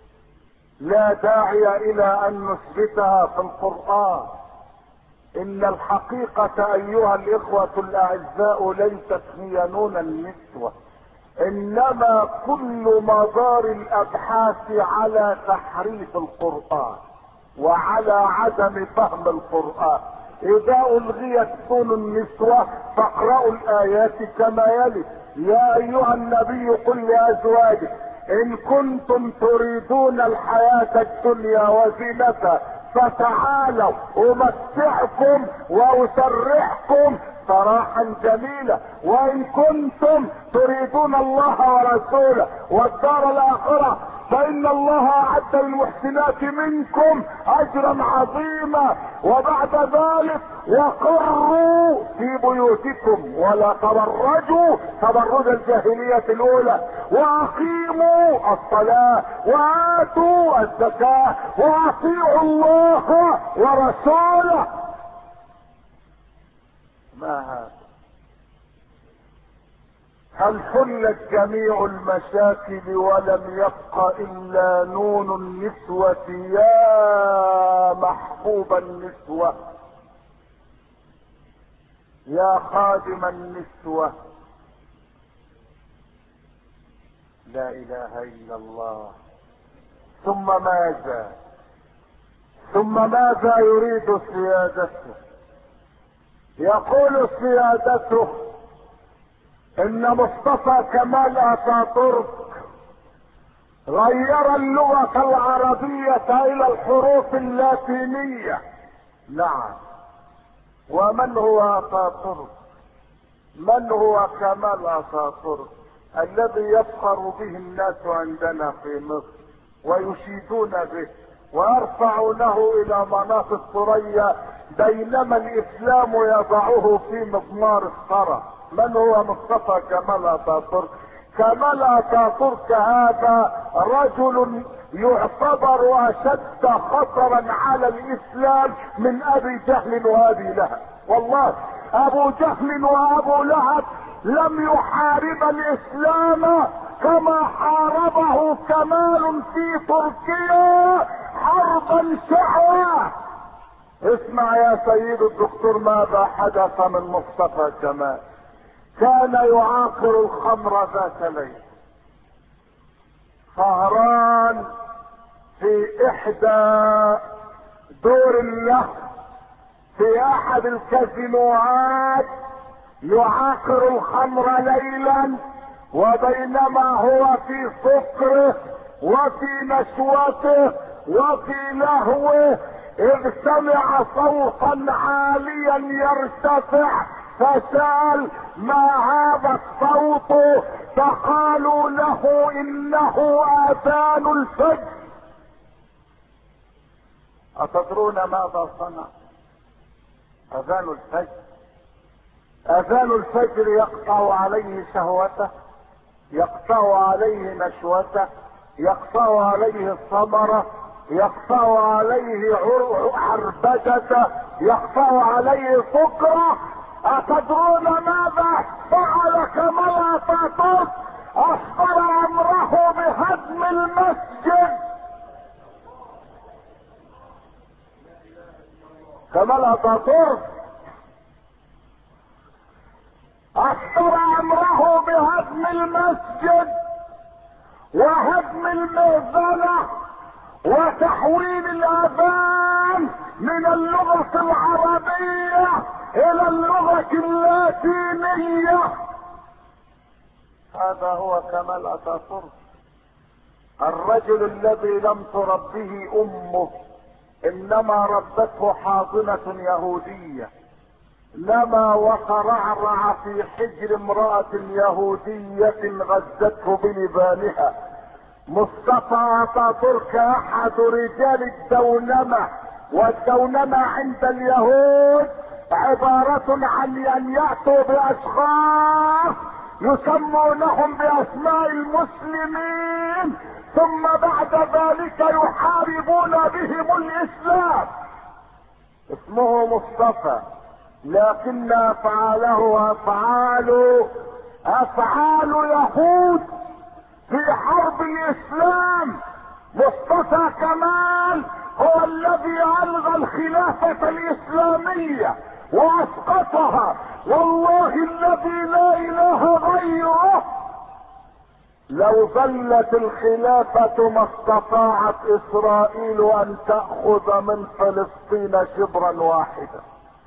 لا داعي الى ان نثبتها في القرآن. ان الحقيقة ايها الاخوة الاعزاء ليست هي نون النسوة، انما كل مدار الابحاث على تحريف القرآن وعلى عدم فهم القرآن. اذا الغيت نون النسوة فاقرأوا الايات كما يلي: يا ايها النبي قل لازواجك ان كنتم تريدون الحياة الدنيا وزينتها فتعالوا امتعكم واسرحكم سراحا جميلا، وان كنتم تريدون الله ورسوله والدار الاخرة فان الله اعد للمحسنات منكم اجرا عظيما. وبعد ذلك وقروا في بيوتكم ولا تبرجوا تبرج الجاهلية الاولى، واقيموا الصلاة واتوا الزكاة واطيعوا الله ورسوله. ما هذا؟ هل حلت جميع المشاكل ولم يبق الا نون النسوة يا محبوب النسوة، يا خادم النسوة؟ لا اله الا الله. ثم ماذا؟ ثم ماذا يريد سيادته؟ يقول سيادته ان مصطفى كمال اتاتورك غير اللغة العربية الى الحروف اللاتينية. نعم. ومن هو اتاتورك؟ من هو كمال اتاتورك الذي يفخر به الناس عندنا في مصر ويشيدون به ويرفعونه الى مناط الثريا بينما الاسلام يضعه في مضمار الثرى؟ من هو مصطفى كمال اتاتورك؟ كمال اتاتورك هذا رجل يعتبر اشد خطرا على الاسلام من ابي جهل وابي لهب. والله ابو جهل وابو لهب لم يحارب الاسلام كما حاربه كمال في تركيا حربا شعوى. اسمع يا سيد الدكتور ماذا حدث من مصطفى كمال. كان يعاقر الخمر ذات ليل، سهران في احدى دور له في احد الكازينوهات يعاقر الخمر ليلا، وبينما هو في سكره وفي نشوته وفي لهوه اذ سمع صوتا عاليا يرتفع فسأل: ما هذا الصوت؟ فقالوا له: انه اذان الفجر. اتدرون ماذا صنع؟ اذان الفجر اذان الفجر يقطع عليه شهوته، يقطع عليه نشوته، يقطع عليه الثمرة، يقطع عليه عربدته، يقطع عليه سكره. اتدرون ماذا فعل كمال اتاتورك؟ اصدر امره بهدم المسجد. كمال اتاتورك اصدر امره بهدم المسجد وهدم المئذنة وتحويل الاذان من اللغة العربية الى اللغة اللاتينية. هذا هو كمال اتاتورك، الرجل الذي لم تربه امه، انما ربته حاضنة يهودية، لما وترعرع في حجر امرأة يهودية غزته بلبانها. مصطفى اتاتورك احد رجال الدونمة، والدونمة عند اليهود عبارة عن ان يأتوا باشخاص يسمونهم باسماء المسلمين ثم بعد ذلك يحاربون بهم الاسلام. اسمه مصطفى، لكن افعاله افعال افعال يهود في حرب الاسلام مصطفى كمال هو الذي الغى الخلافة الاسلامية واسقطها، والله الذي لا اله غيره لو ظلت الخلافة ما استطاعت اسرائيل ان تأخذ من فلسطين شبرا واحدا،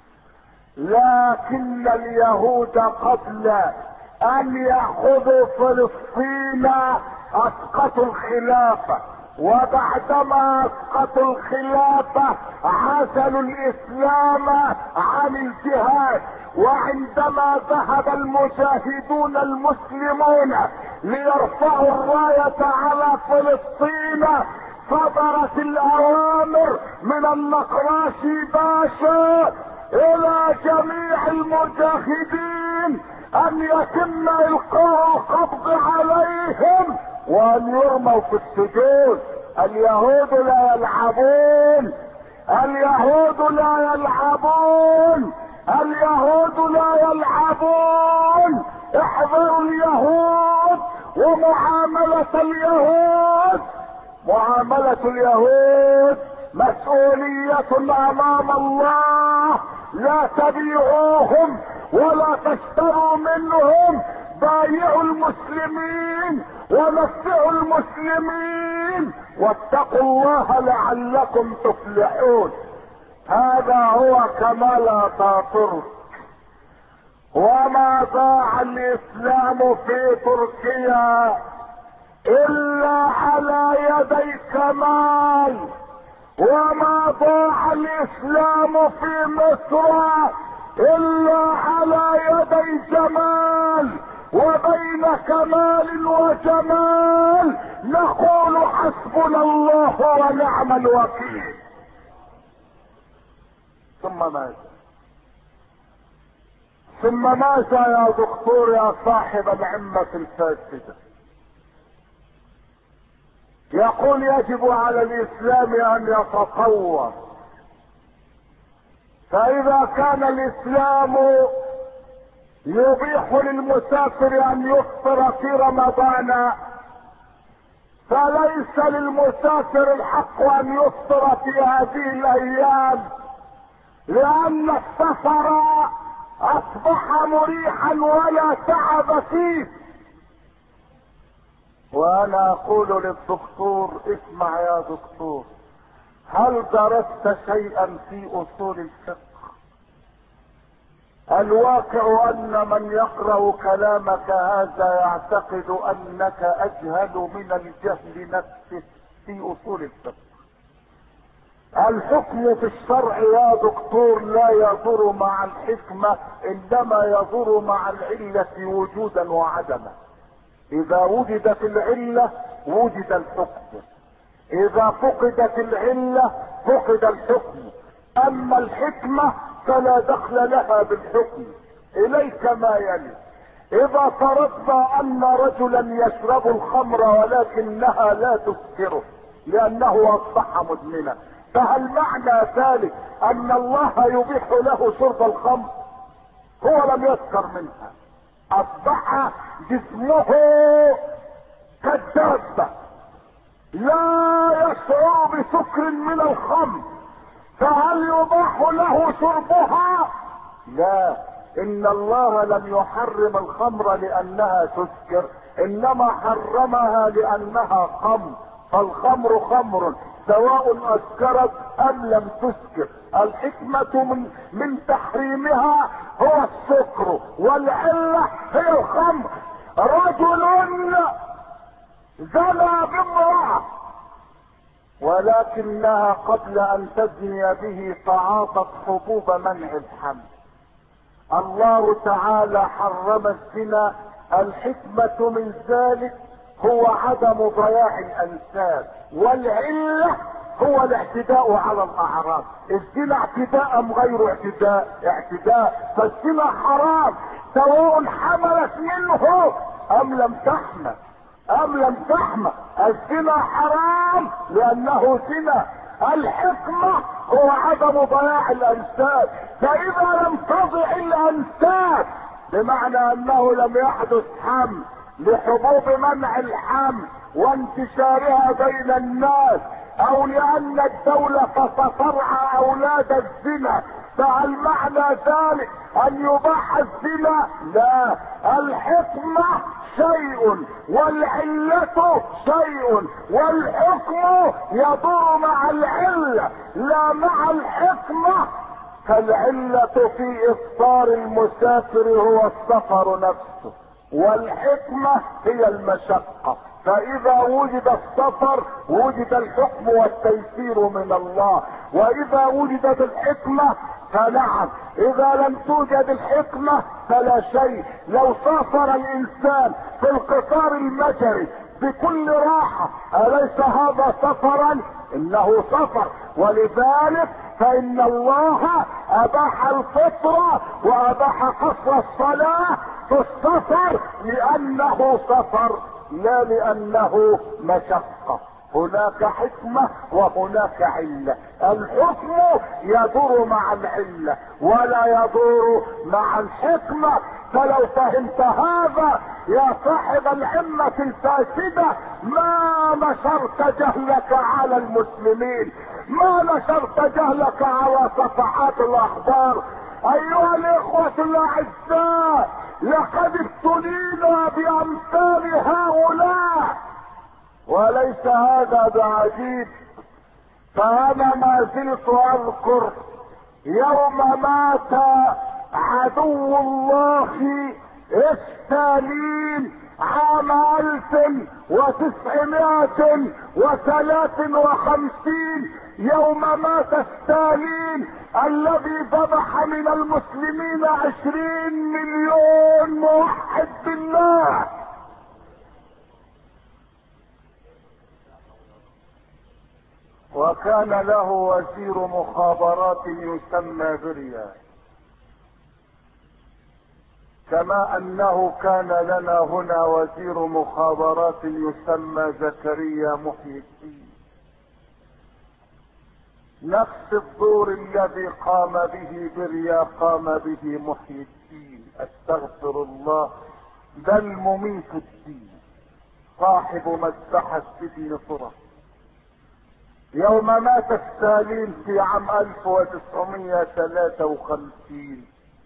لكن اليهود قبل ان يأخذوا فلسطين اسقطوا الخلافة، وبعدما اسقطوا الخلافة عزلوا الاسلام عن الجهاد. وعندما ذهب المجاهدون المسلمون ليرفعوا الراية على فلسطين صدرت الاوامر من النقراشي باشا الى جميع المجاهدين ان يتم القاء القبض عليهم وان يرموا في السجون. اليهود لا يلعبون، اليهود لا يلعبون، اليهود لا يلعبون. احذروا اليهود ومعاملة اليهود. معاملة اليهود مسؤولية امام الله، لا تبيعوهم ولا تشتروا منهم، بايعوا المسلمين ونصروا المسلمين واتقوا الله لعلكم تفلحون. هذا هو كمال اتاتورك. وما ضاع الاسلام في تركيا الا على يدي كمال، وما ضاع الاسلام في مصر الا على يدي جمال، وبين كمال وجمال نقول حسبنا الله ونعم الوكيل. ثم ماذا؟ ثم ماذا يا دكتور يا صاحب العمة الفاسدة؟ يقول يجب على الاسلام ان يتطور، فاذا كان الاسلام يبيح للمسافر ان يفطر في رمضان فليس للمسافر الحق ان يفطر في هذه الايام، لان السفر اصبح مريحا ولا تعب فيه. وانا اقول للدكتور اسمع يا دكتور، هل درست شيئا في اصول الفقه؟ الواقع ان من يقرأ كلامك هذا يعتقد انك اجهل من الجهل نفسه في اصول الفقه. الحكم في الشرع يا دكتور لا يضر مع الحكمة، انما يضر مع العلة وجودا وعدما. اذا وجدت العلة وجد الحكم، اذا فقدت العلة فقد الحكم. اما الحكمة فلا دخل لها بالحكم. اليك ما يلي: اذا فرضنا ان رجلا يشرب الخمر ولكنها لا تسكره لانه اصبح مدمنا، فهل معنى ذلك ان الله يبيح له شرب الخمر؟ هو لم يسكر منها، اصبح جسمه كالدابة لا يشعر بسكر من الخمر، فهل يباح له شربها؟ لا، ان الله لم يحرم الخمر لانها تسكر، انما حرمها لانها خمر، فالخمر خمر سواء اسكرت ام لم تسكر. الحكمة من, من تحريمها هو السكر، والعلة هي الخمر. رجل زنى بامرأة ولكنها قبل ان تزني به تعاطت حبوب منع الحمل، الله تعالى حرم الزنا. الحكمة من ذلك هو عدم ضياع الانساب، والعلة هو الاعتداء على الاعراض. الزنا اعتداء ام غير اعتداء؟ اعتداء، فالزنا حرام سواء حملت منه ام لم تحمل ام لم تحمل. الزنا حرام لانه زنا. الحكمة هو عدم ضياع الانساب، فاذا لم تضع الانساب بمعنى انه لم يحدث حمل لحبوب منع الحمل وانتشارها بين الناس، او لان الدولة سترعى اولاد الزنا، فهل معنى ذلك ان يباح الزنا؟ لا، الحكمة شيء والعلة شيء، والحكم يدور مع العلة لا مع الحكمة. فالعلة في افطار المسافر هو السفر نفسه، والحكمة هي المشقة. فاذا وجد السفر وجد الحكم والتيسير من الله، واذا وجدت الحكمة فنعم، اذا لم توجد الحكمة فلا شيء. لو سافر الانسان في القطار المجري بكل راحة اليس هذا سفرا؟ انه سفر. ولذلك فان الله اباح الفطرة واباح قصر الصلاة في السفر لانه سفر لا لانه مشقة. هناك حكمة وهناك علة، الحكم يدور مع العلة ولا يدور مع الحكمة. فلو فهمت هذا يا صاحب العمة الفاسدة ما نشرت جهلك على المسلمين، ما نشرت جهلك على صفحات الاخبار. ايها الاخوة الاعزاء، لقد ابتلينا بامثال هؤلاء، وليس هذا بعجيب. فانا ما زلت اذكر يوم مات عدو الله ستالين عام الف وتسعمائة وثلاث وخمسين، يوم مات ستالين الذي ذبح من المسلمين عشرين مليون موحد بالله. وكان له وزير مخابرات يسمى بريا، كما انه كان لنا هنا وزير مخابرات يسمى زكريا محي الدين. نفس الدور الذي قام به بريا قام به محي الدين، استغفر الله، بل مميت الدين، صاحب مذبحة سجن طرة. يوم مات ستالين في عام الف وتسعمائة وثلاثة وخمسين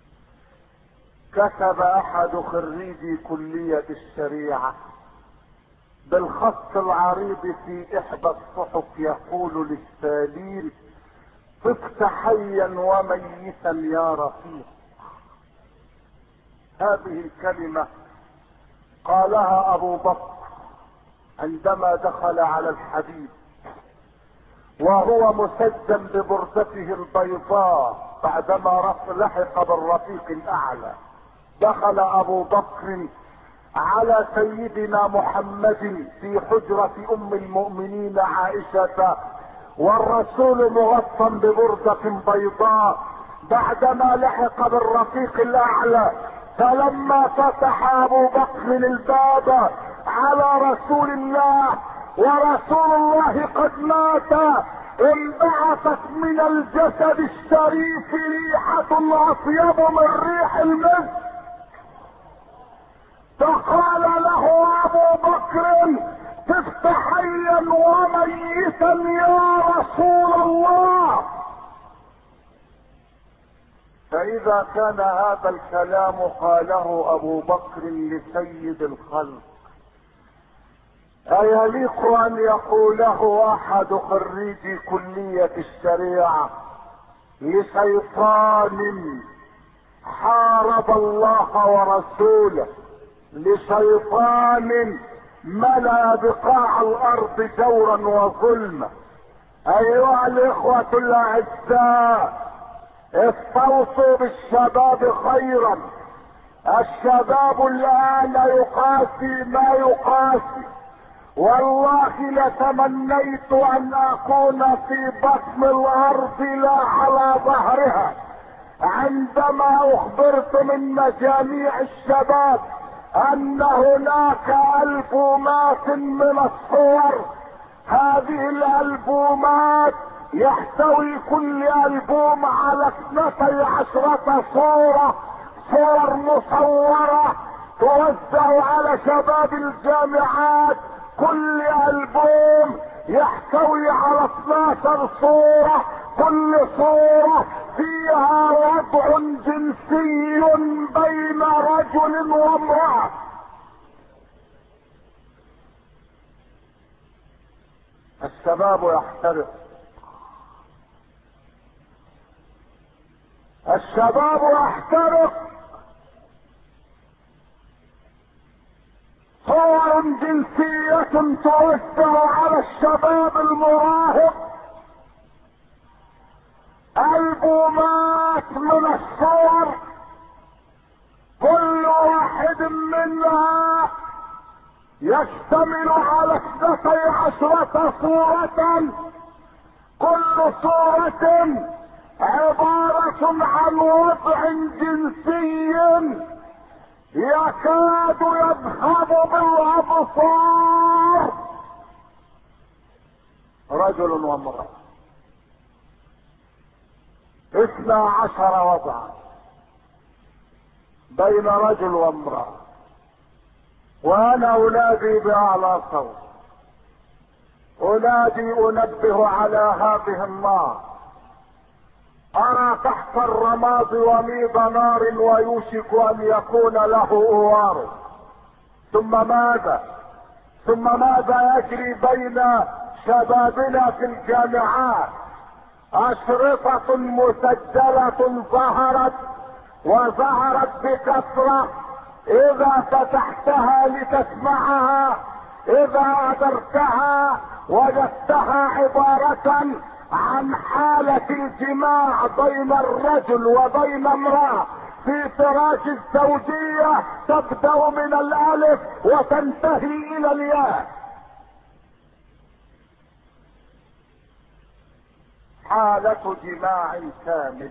كتب احد خريجي كلية الشريعة بالخط العريض في احدى الصحف يقول لستالين: طفت حيا وميتا يا رفيق. هذه الكلمة قالها ابو بكر عندما دخل على الحبيب وهو مسجن ببردته البيضاء بعدما لحق بالرفيق الاعلى. دخل ابو بكر على سيدنا محمد في حجرة ام المؤمنين عائشة والرسول مغطى ببردة بيضاء بعدما لحق بالرفيق الاعلى. فلما فتح ابو بكر الباب على رسول الله ورسول الله قد مات، انبعثت من الجسد الشريف ريحة اطيب من ريح المسك. فقال له ابو بكر: طفت حيا وميتا يا رسول الله. فاذا كان هذا الكلام قاله ابو بكر لسيد الخلق، ايليق ان يقوله احد خريجي كلية الشريعة لشيطان حارب الله ورسوله، لشيطان ملأ بقاع الارض جورا وظلما؟ ايها الاخوة الاعزاء، استوصوا بالشباب خيرا. الشباب الان يقاسي ما يقاسي. والله لتمنيت ان اكون في بطن الارض لا على ظهرها عندما اخبرت من مجاميع الشباب ان هناك البومات من الصور. هذه الالبومات يحتوي كل البوم على اثنتي عشرة صورة، صور مصورة توزع على شباب الجامعات، كل ألبوم يحتوي على اثناشر صورة، كل صورة فيها وضع جنسي بين رجل وامرأة. الشباب يحترق، الشباب يحترق. صور جنسية توزع على الشباب المراهق، ألبومات من الصور، كل واحد منها يشتمل على اثنتي عشرة صورة، كل صورة عبارة عن وضع جنسي يكاد يذهب بالابصار. رجل وامرأة، اثنا عشر وضعا بين رجل وامرأة، وانا انادي باعلى صوت، انادي انبه على هذه النار. ارى تحت الرماد وميض نار ويوشك ان يكون له اوار. ثم ماذا ثم ماذا يجري بين شبابنا في الجامعات؟ اشرطة مسجلة ظهرت وظهرت بكثرة، اذا فتحتها لتسمعها، اذا ادرتها وجدتها عبارة عن حالة الجماع بين الرجل وبين امرأة في فراش الزوجية، تبدأ من الالف وتنتهي الى الياء. حالة جماع كامل،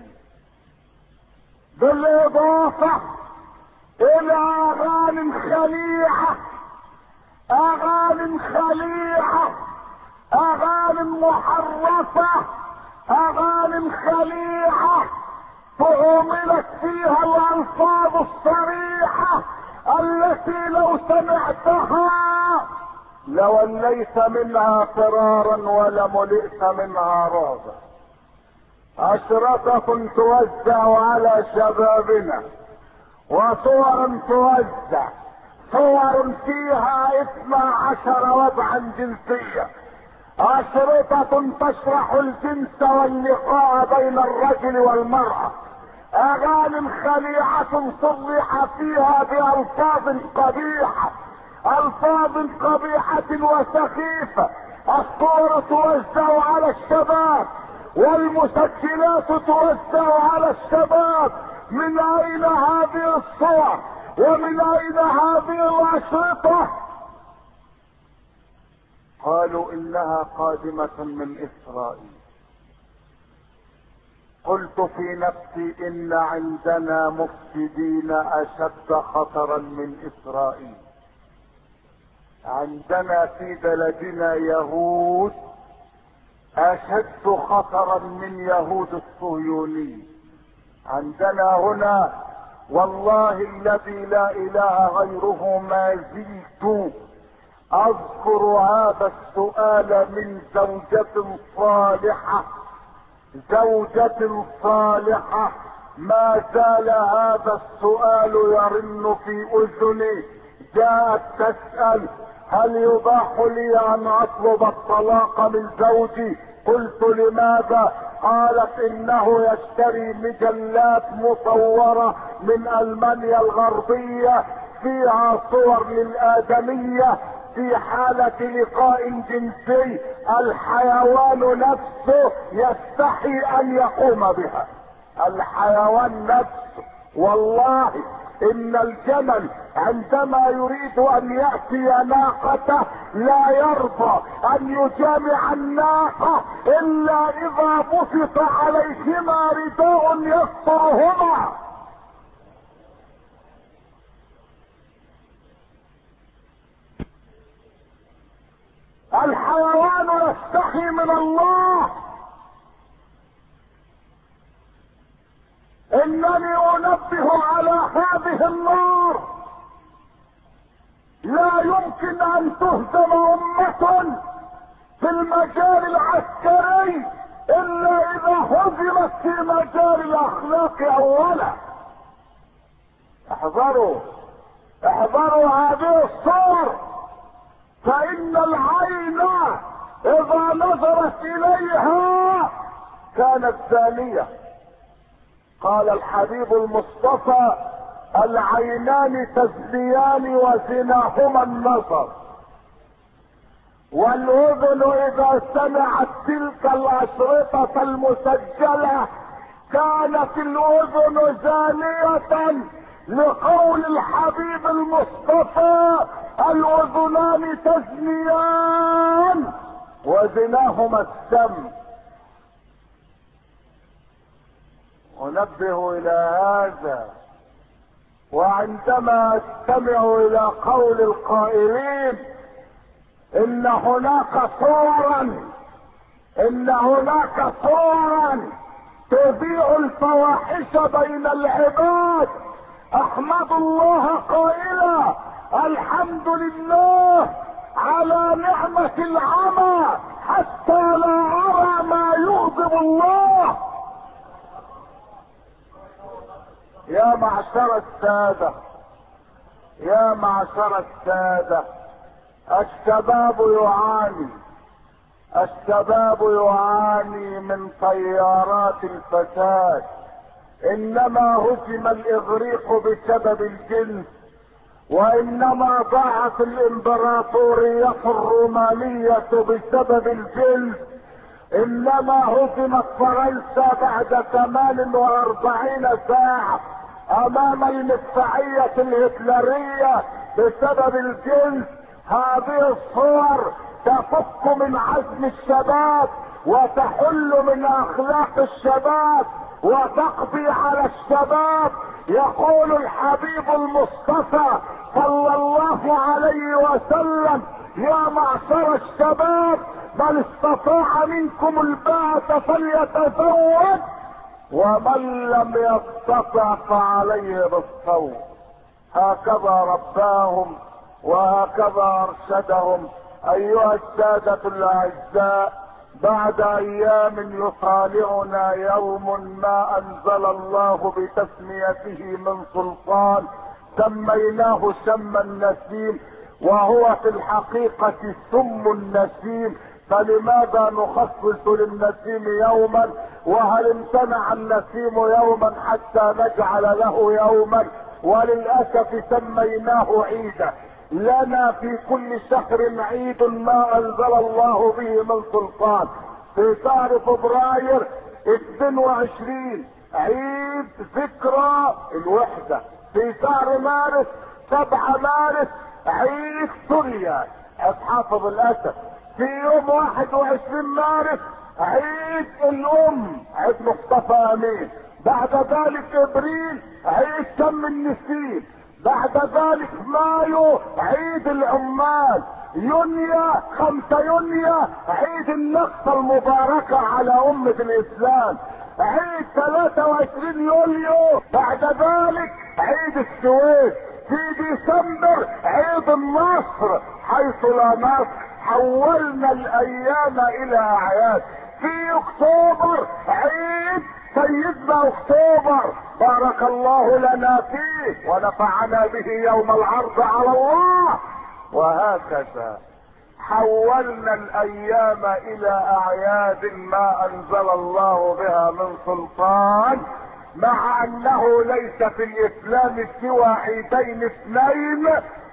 بالاضافة الى اغاني خليعة، اغاني خليعة، اغاني محرفة، اغاني خليعة تعملت فيها الالفاظ الصريحة التي لو سمعتها لوليت منها فرارا ولملئت منها رعبا. اشرطة توزع على شبابنا، وصور توزع، صور فيها اثنا عشر وضعا جنسيا، اشرطة تشرح الجنس واللقاء بين الرجل والمرأة، اغاني خليعة صرح فيها بالفاظ قبيحة، الفاظ قبيحة وسخيفة. الصور توزع على الشباب والمسجلات توزع على الشباب. من اين هذه الصور ومن اين هذه الاشرطة؟ قالوا انها قادمة من اسرائيل. قلت في نفسي ان عندنا مفسدين اشد خطرا من اسرائيل. عندنا في بلدنا يهود اشد خطرا من يهود الصهيوني. عندنا هنا والله الذي لا اله غيره ما زلت اذكر هذا السؤال من زوجة صالحة، زوجة صالحة، ما زال هذا السؤال يرن في اذني. جاءت تسأل هل يباح لي ان اطلب الطلاق من زوجي؟ قلت لماذا؟ قالت انه يشتري مجلات مصورة من المانيا الغربية فيها صور للآدمية في حالة لقاء جنسي، الحيوان نفسه يستحي ان يقوم بها. الحيوان نفسه، والله ان الجمل عندما يريد ان يأتي ناقته لا يرضى ان يجامع الناقة الا اذا بسط عليهما رداء يسترهما. الحيوان يستحي من الله. انني انبه على هذه النار يمكن ان تهزم امة في المجال العسكري الا اذا هزمت في مجال الاخلاق اولا. احذروا احذروا هذه الصور، فان العين اذا نظرت اليها كانت زانية. قال الحبيب المصطفى: العينان تزنيان وزناهما النظر، والاذن اذا سمعت تلك الاشرطة المسجلة كانت الاذن زانية، لقول الحبيب المصطفى: الاذنان تزنيان وزناهما السمع. انبه الى هذا، وعندما استمع الى قول القائلين ان هناك صورا ان هناك صورا تذيع الفواحش بين العباد، احمد الله قائلا: الحمد لله على نعمة العمى حتى لا ارى ما يغضب الله. يا معشر السادة يا معشر السادة الشباب يعاني الشباب يعاني من طيارات الفساد. انما هزم الاغريق بسبب الجنس، وانما ضاعت الامبراطورية الرومانية بسبب الجنس، انما هزمت فرنسا بعد ثمان واربعين ساعة امام المدفعية الهتلرية بسبب الجنس. هذه الصور تفك من عزم الشباب وتحل من اخلاق الشباب وتقضي على الشباب. يقول الحبيب المصطفى صلى الله عليه وسلم: يا معشر الشباب من استطاع منكم الباءة فليتزوج، ومن لم يستطع فعليه بالصوم. هكذا رباهم وهكذا ارشدهم. ايها السادة الاعزاء، بعد ايام يطالعنا يوم ما انزل الله بتسميته من سلطان، سميناه شم النسيم، وهو في الحقيقة سم النسيم. فلماذا نخصص للنسيم يوما؟ وهل امتنع النسيم يوما حتى نجعل له يوما؟ وللاسف سميناه عيدا. لنا في كل شهر عيد ما انزل الله به من سلطان. في شهر فبراير اثنين وعشرين عيد ذكرى الوحدة. في شهر مارس سبعة مارس عيد سوريا حافظ الاسد. في يوم واحد وعشرين مارس عيد الام عيد مصطفى امين. بعد ذلك ابريل عيد شم النسيم. بعد ذلك مايو عيد العمال. يونيو خمسة يونيو عيد النقصة المباركة على أمة الإسلام. عيد ثلاثة وعشرين يوليو بعد ذلك عيد السويس. في ديسمبر عيد النصر حيث لا نصر. حولنا الأيام إلى أعياد. في أكتوبر عيد سيدنا اكتوبر بارك الله لنا فيه ونفعنا به يوم العرض على الله. وهكذا حولنا الايام الى اعياد ما انزل الله بها من سلطان، مع انه ليس في الاسلام سوى عيدين اثنين: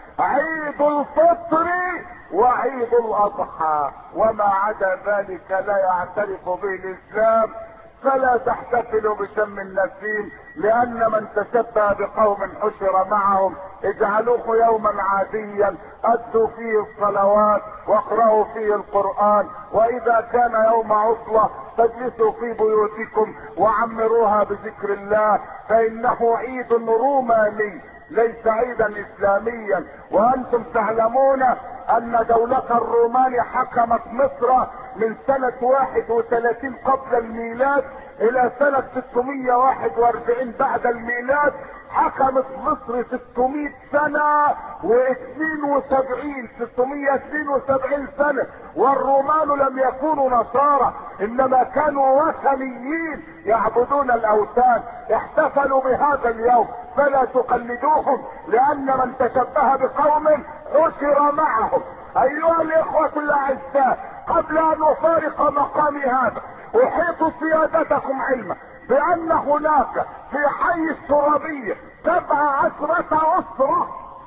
عيد الفطر وعيد الاضحى، وما عدا ذلك لا يعترف به الاسلام. فلا تحتفلوا بشم النسيم، لان من تشبه بقوم حشر معهم. اجعلوه يوما عاديا ادوا فيه الصلوات واقرأوا فيه القرآن، واذا كان يوم عطلة فاجلسوا في بيوتكم وعمروها بذكر الله، فانه عيد روماني ليس عيدا اسلاميا. وانتم تعلمون ان دولة الرومان حكمت مصر من سنة واحد وثلاثين قبل الميلاد الى سنة ستمائة وواحد واربعين بعد الميلاد حكمت مصر ستمائة سنة واثنين وسبعين ستمائة واثنين وسبعين سنة، والرومان لم يكونوا نصارى انما كانوا وثنيين يعبدون الاوثان. احتفلوا بهذا اليوم فلا تقلدوهم، لان من تشبه بقوم حشر معهم. ايها الاخوة الاعزاء، قبل ان افارق مقامي هذا احيط سيادتكم علما بان هناك في حي الترابية سبع عشرة اسرة.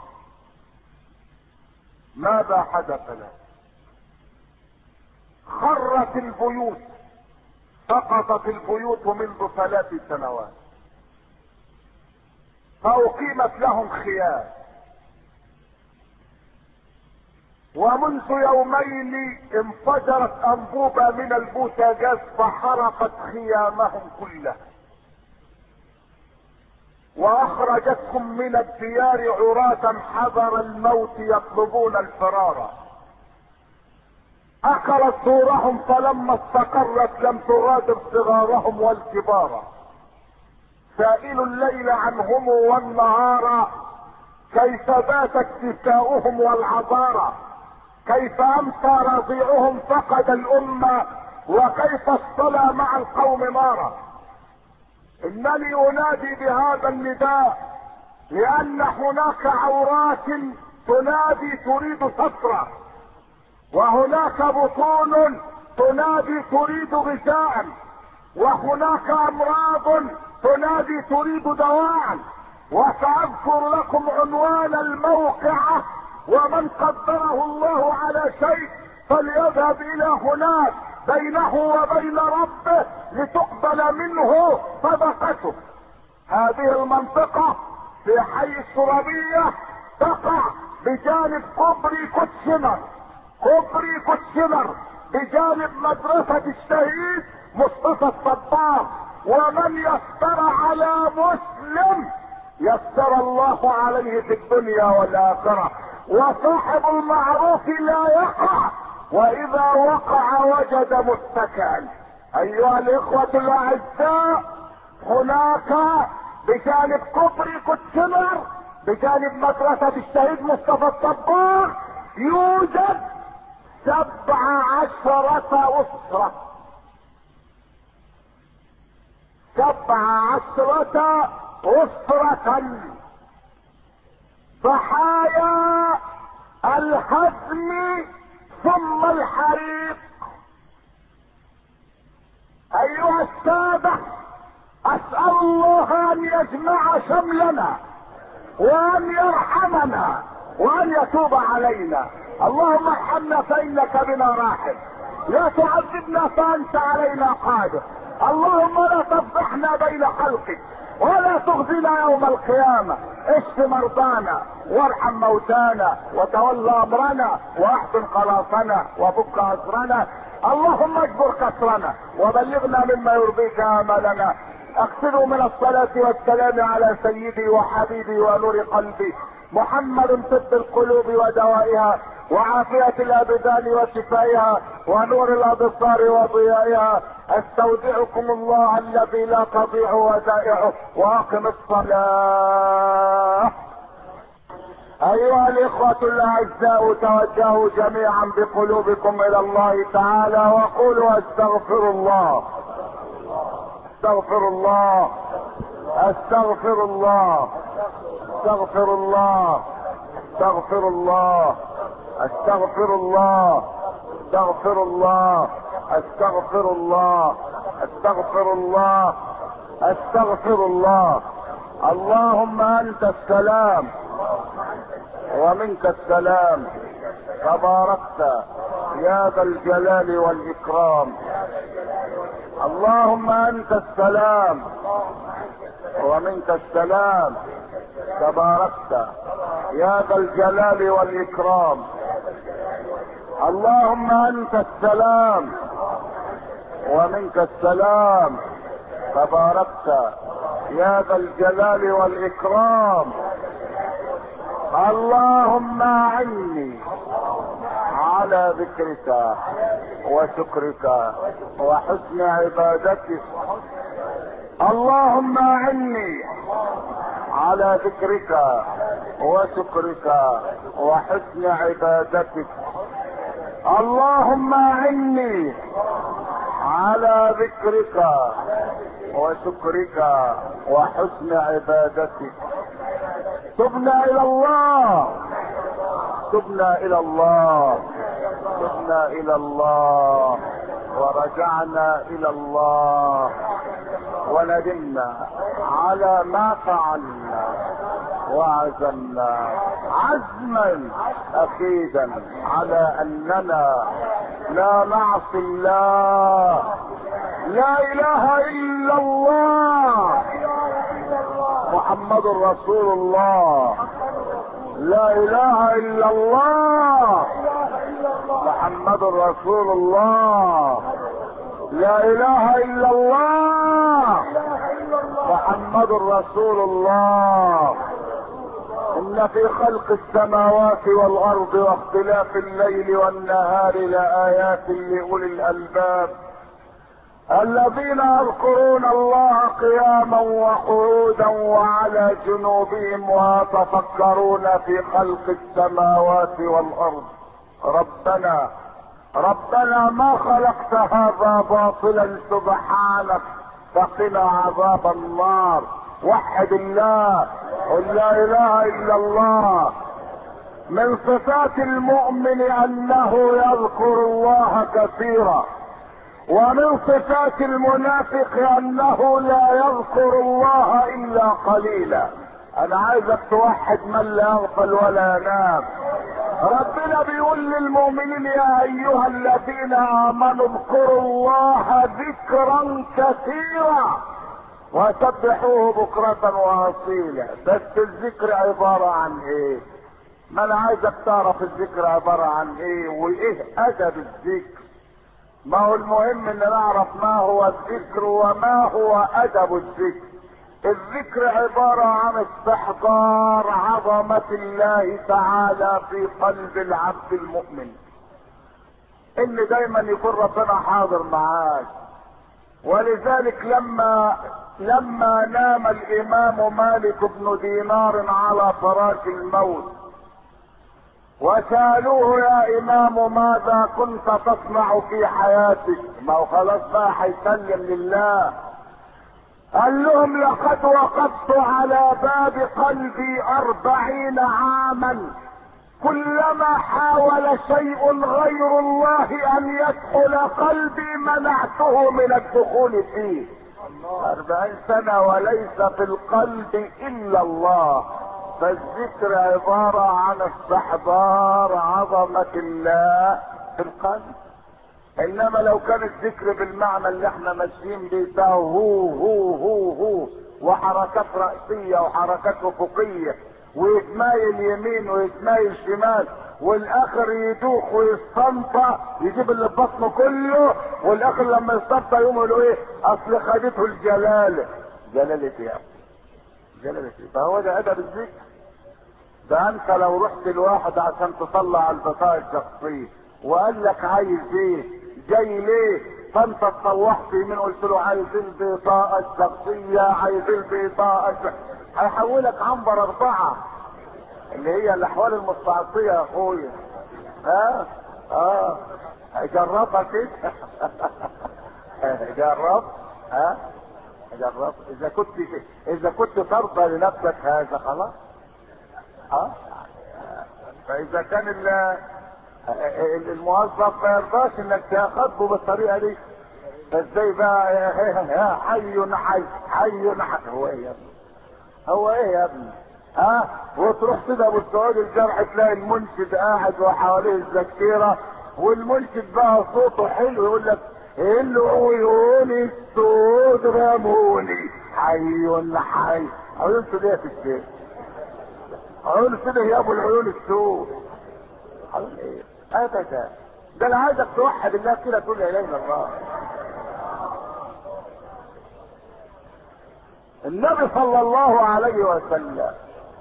ماذا حدث له؟ خرت البيوت، سقطت البيوت منذ ثلاث سنوات، فاقيمت لهم خيام، ومنذ يومين انفجرت انبوبة من البوتاجاز فحرقت خيامهم كلها، واخرجتكم من الديار عراة حذر الموت يطلبون الفرار. اكلت دورهم فلما استقرت لم تغادر صغارهم والكبار. سائل الليل عنهم والنهار، كيف بات اكتساؤهم والعذارى، كيف امسى رضيعهم فقد الامة، وكيف اصطلى مع القوم نارا. انني انادي بهذا النداء لان هناك عورات تنادي تريد سترا، وهناك بطون تنادي تريد غذاء، وهناك امراض تنادي تريد دواء. وساذكر لكم عنوان الموقعة، ومن قدره الله على شيء فليذهب الى هناك بينه وبين ربه لتقبل منه صدقته. هذه المنطقة في حي الترابية تقع بجانب كوبري كوتشمر، كوبري كوتشمر بجانب مدرسة الشهيد مصطفى الصباغ. ومن يسر على مسلم يسر الله عليه في الدنيا والاخرة، وصاحب المعروف لا يقع، واذا وقع وجد متكئا. ايها الاخوة الاعزاء، هناك بجانب كوبري كوتشمر بجانب مدرسة الشهيد مصطفى الصباغ يوجد سبع عشرة اسرة، سبع عشرة اسرة ضحايا الهدم ثم الحريق. ايها السادة، اسأل الله ان يجمع شملنا وان يرحمنا وان يتوب علينا. اللهم ارحمنا فانك بنا راحم، لا تعذبنا فانت علينا قادر. اللهم لا تفضحنا بين خلقك ولا تخزنا يوم القيامة. اشف مرضانا وارحم موتانا وتولى امرنا واحسن خلاصنا وفك اسرنا. اللهم اجبر كسرنا وبلغنا مما يرضيك امالنا. اكثروا من الصلاة والسلام على سيدي وحبيبي ونور قلبي محمد، طب القلوب ودوائها وعافية الابدان وشفائها ونور الابصار وضيائها. استودعكم الله الذي لا تضيع ودائعه، واقم الصلاة. ايها الاخوة الاعزاء، توجهوا جميعا بقلوبكم الى الله تعالى وقولوا استغفر الله، استغفر الله، استغفر الله، استغفر الله، استغفر الله، استغفر الله، استغفر الله، استغفر الله، استغفر الله، استغفر الله. اللهم انت السلام ومنك السلام، تباركت يا ذا الجلال والاكرام. اللهم انت السلام ومنك السلام، تباركت يا ذا الجلال والاكرام. اللهم انت السلام ومنك السلام، تباركت يا ذا الجلال والاكرام. اللهم اعني على ذكرك وشكرك وحسن عبادتك اللهم اعني على ذكرك وشكرك وحسن عبادتك. اللهم اعني على ذكرك وشكرك وحسن عبادتك. تبنا الى الله، تبنا الى الله، تبنا الى الله، ورجعنا الى الله، وندمنا على ما فعلنا، وعزمنا عزما اكيدا على اننا لا نعصي الله. لا اله الا الله محمد رسول الله. لا اله الا الله محمد رسول الله. لا اله الا الله محمد رسول الله. ان في خلق السماوات والارض واختلاف الليل والنهار لآيات لأولي الالباب الذين يذكرون الله قياما وقعودا وعلى جنوبهم ويتفكرون في خلق السماوات والارض. ربنا ربنا ما خلقت هذا باطلا سبحانك فقنا عذاب النار. وحد الله، قل لا اله الا الله. من صفات المؤمن انه يذكر الله كثيرا، ومن صفات المنافق انه لا يذكر الله الا قليلا. انا عايزك توحد من لا يغفل ولا ينام. ربنا بيقول للمؤمنين يا ايها الذين امنوا اذكروا الله ذكرا كثيرا وسبحوه بكرة واصيلا. بس الذكر عبارة عن ايه؟ ما انا عايزك تعرف الذكر عبارة عن ايه وايه ادب الذكر. ما هو المهم ان نعرف ما هو الذكر وما هو ادب الذكر. الذكر عبارة عن استحضار عظمة الله تعالى في قلب العبد المؤمن، ان دايما يكون ربنا حاضر معاك. ولذلك لما لما نام الامام مالك بن دينار على فراش الموت وسألوه يا امام ماذا كنت تصنع في حياتك؟ ما هو خلاص بقى هيسلم لله. قال لهم لقد وقفت على باب قلبي أربعين عاما كلما حاول شيء غير الله ان يدخل قلبي منعته من الدخول فيه. أربعين سنة وليس في القلب الا الله. فالذكر عبارة عن استحضار عظمة الله في القلب. انما لو كان الذكر بالمعنى اللي احنا ماشيين بيه ده هو هو هو هو وحركات رأسية وحركات افقية ويتمايل يمين ويتمايل شمال والاخر يدوخ ويستنطع يجيب اللي في بطنه كله والاخر لما يستنطع يقوم يقولوا ايه؟ اصل خدته الجلالة. جلالة ايه؟ جلالة ايه؟ فهو ده ادب الذكر. ده انت لو رحت لواحد عشان تطلع البطاقة الشخصية وقال لك عايز ايه؟ جاي ليه؟ فانت اتطوحت يمين قلت له عايز البطاقة الشخصية، عايز البطاقة الشخصية. هيحولك عنبر اربعة اللي هي الاحوال المستعصية يا اخويا. ها اه جربها كده. جرب ها جرب. اذا كنت اذا كنت ترضى لنفسك هذا خلاص. اه فاذا كان الموظف ما يرضاش انك تاخده بالطريقه دي فازاي بقى يا حي حي حي حي. هو ايه يا ابني؟ هو ايه يا ابني؟ ها وتروح كده بالسعود الجرح تلاقي المنشد قاعد وحواليه الذكيره والمنشد بقى صوته حلو يقول لك العيون السود رموني حي حي. عيون سود ايه في الشيخ؟ عيون سود يا ابو العيون السود. عيون ايه؟ ابدا. ده انا عايزك توحد الله كده تقول لا اله الا الله. النبي صلى الله عليه وسلم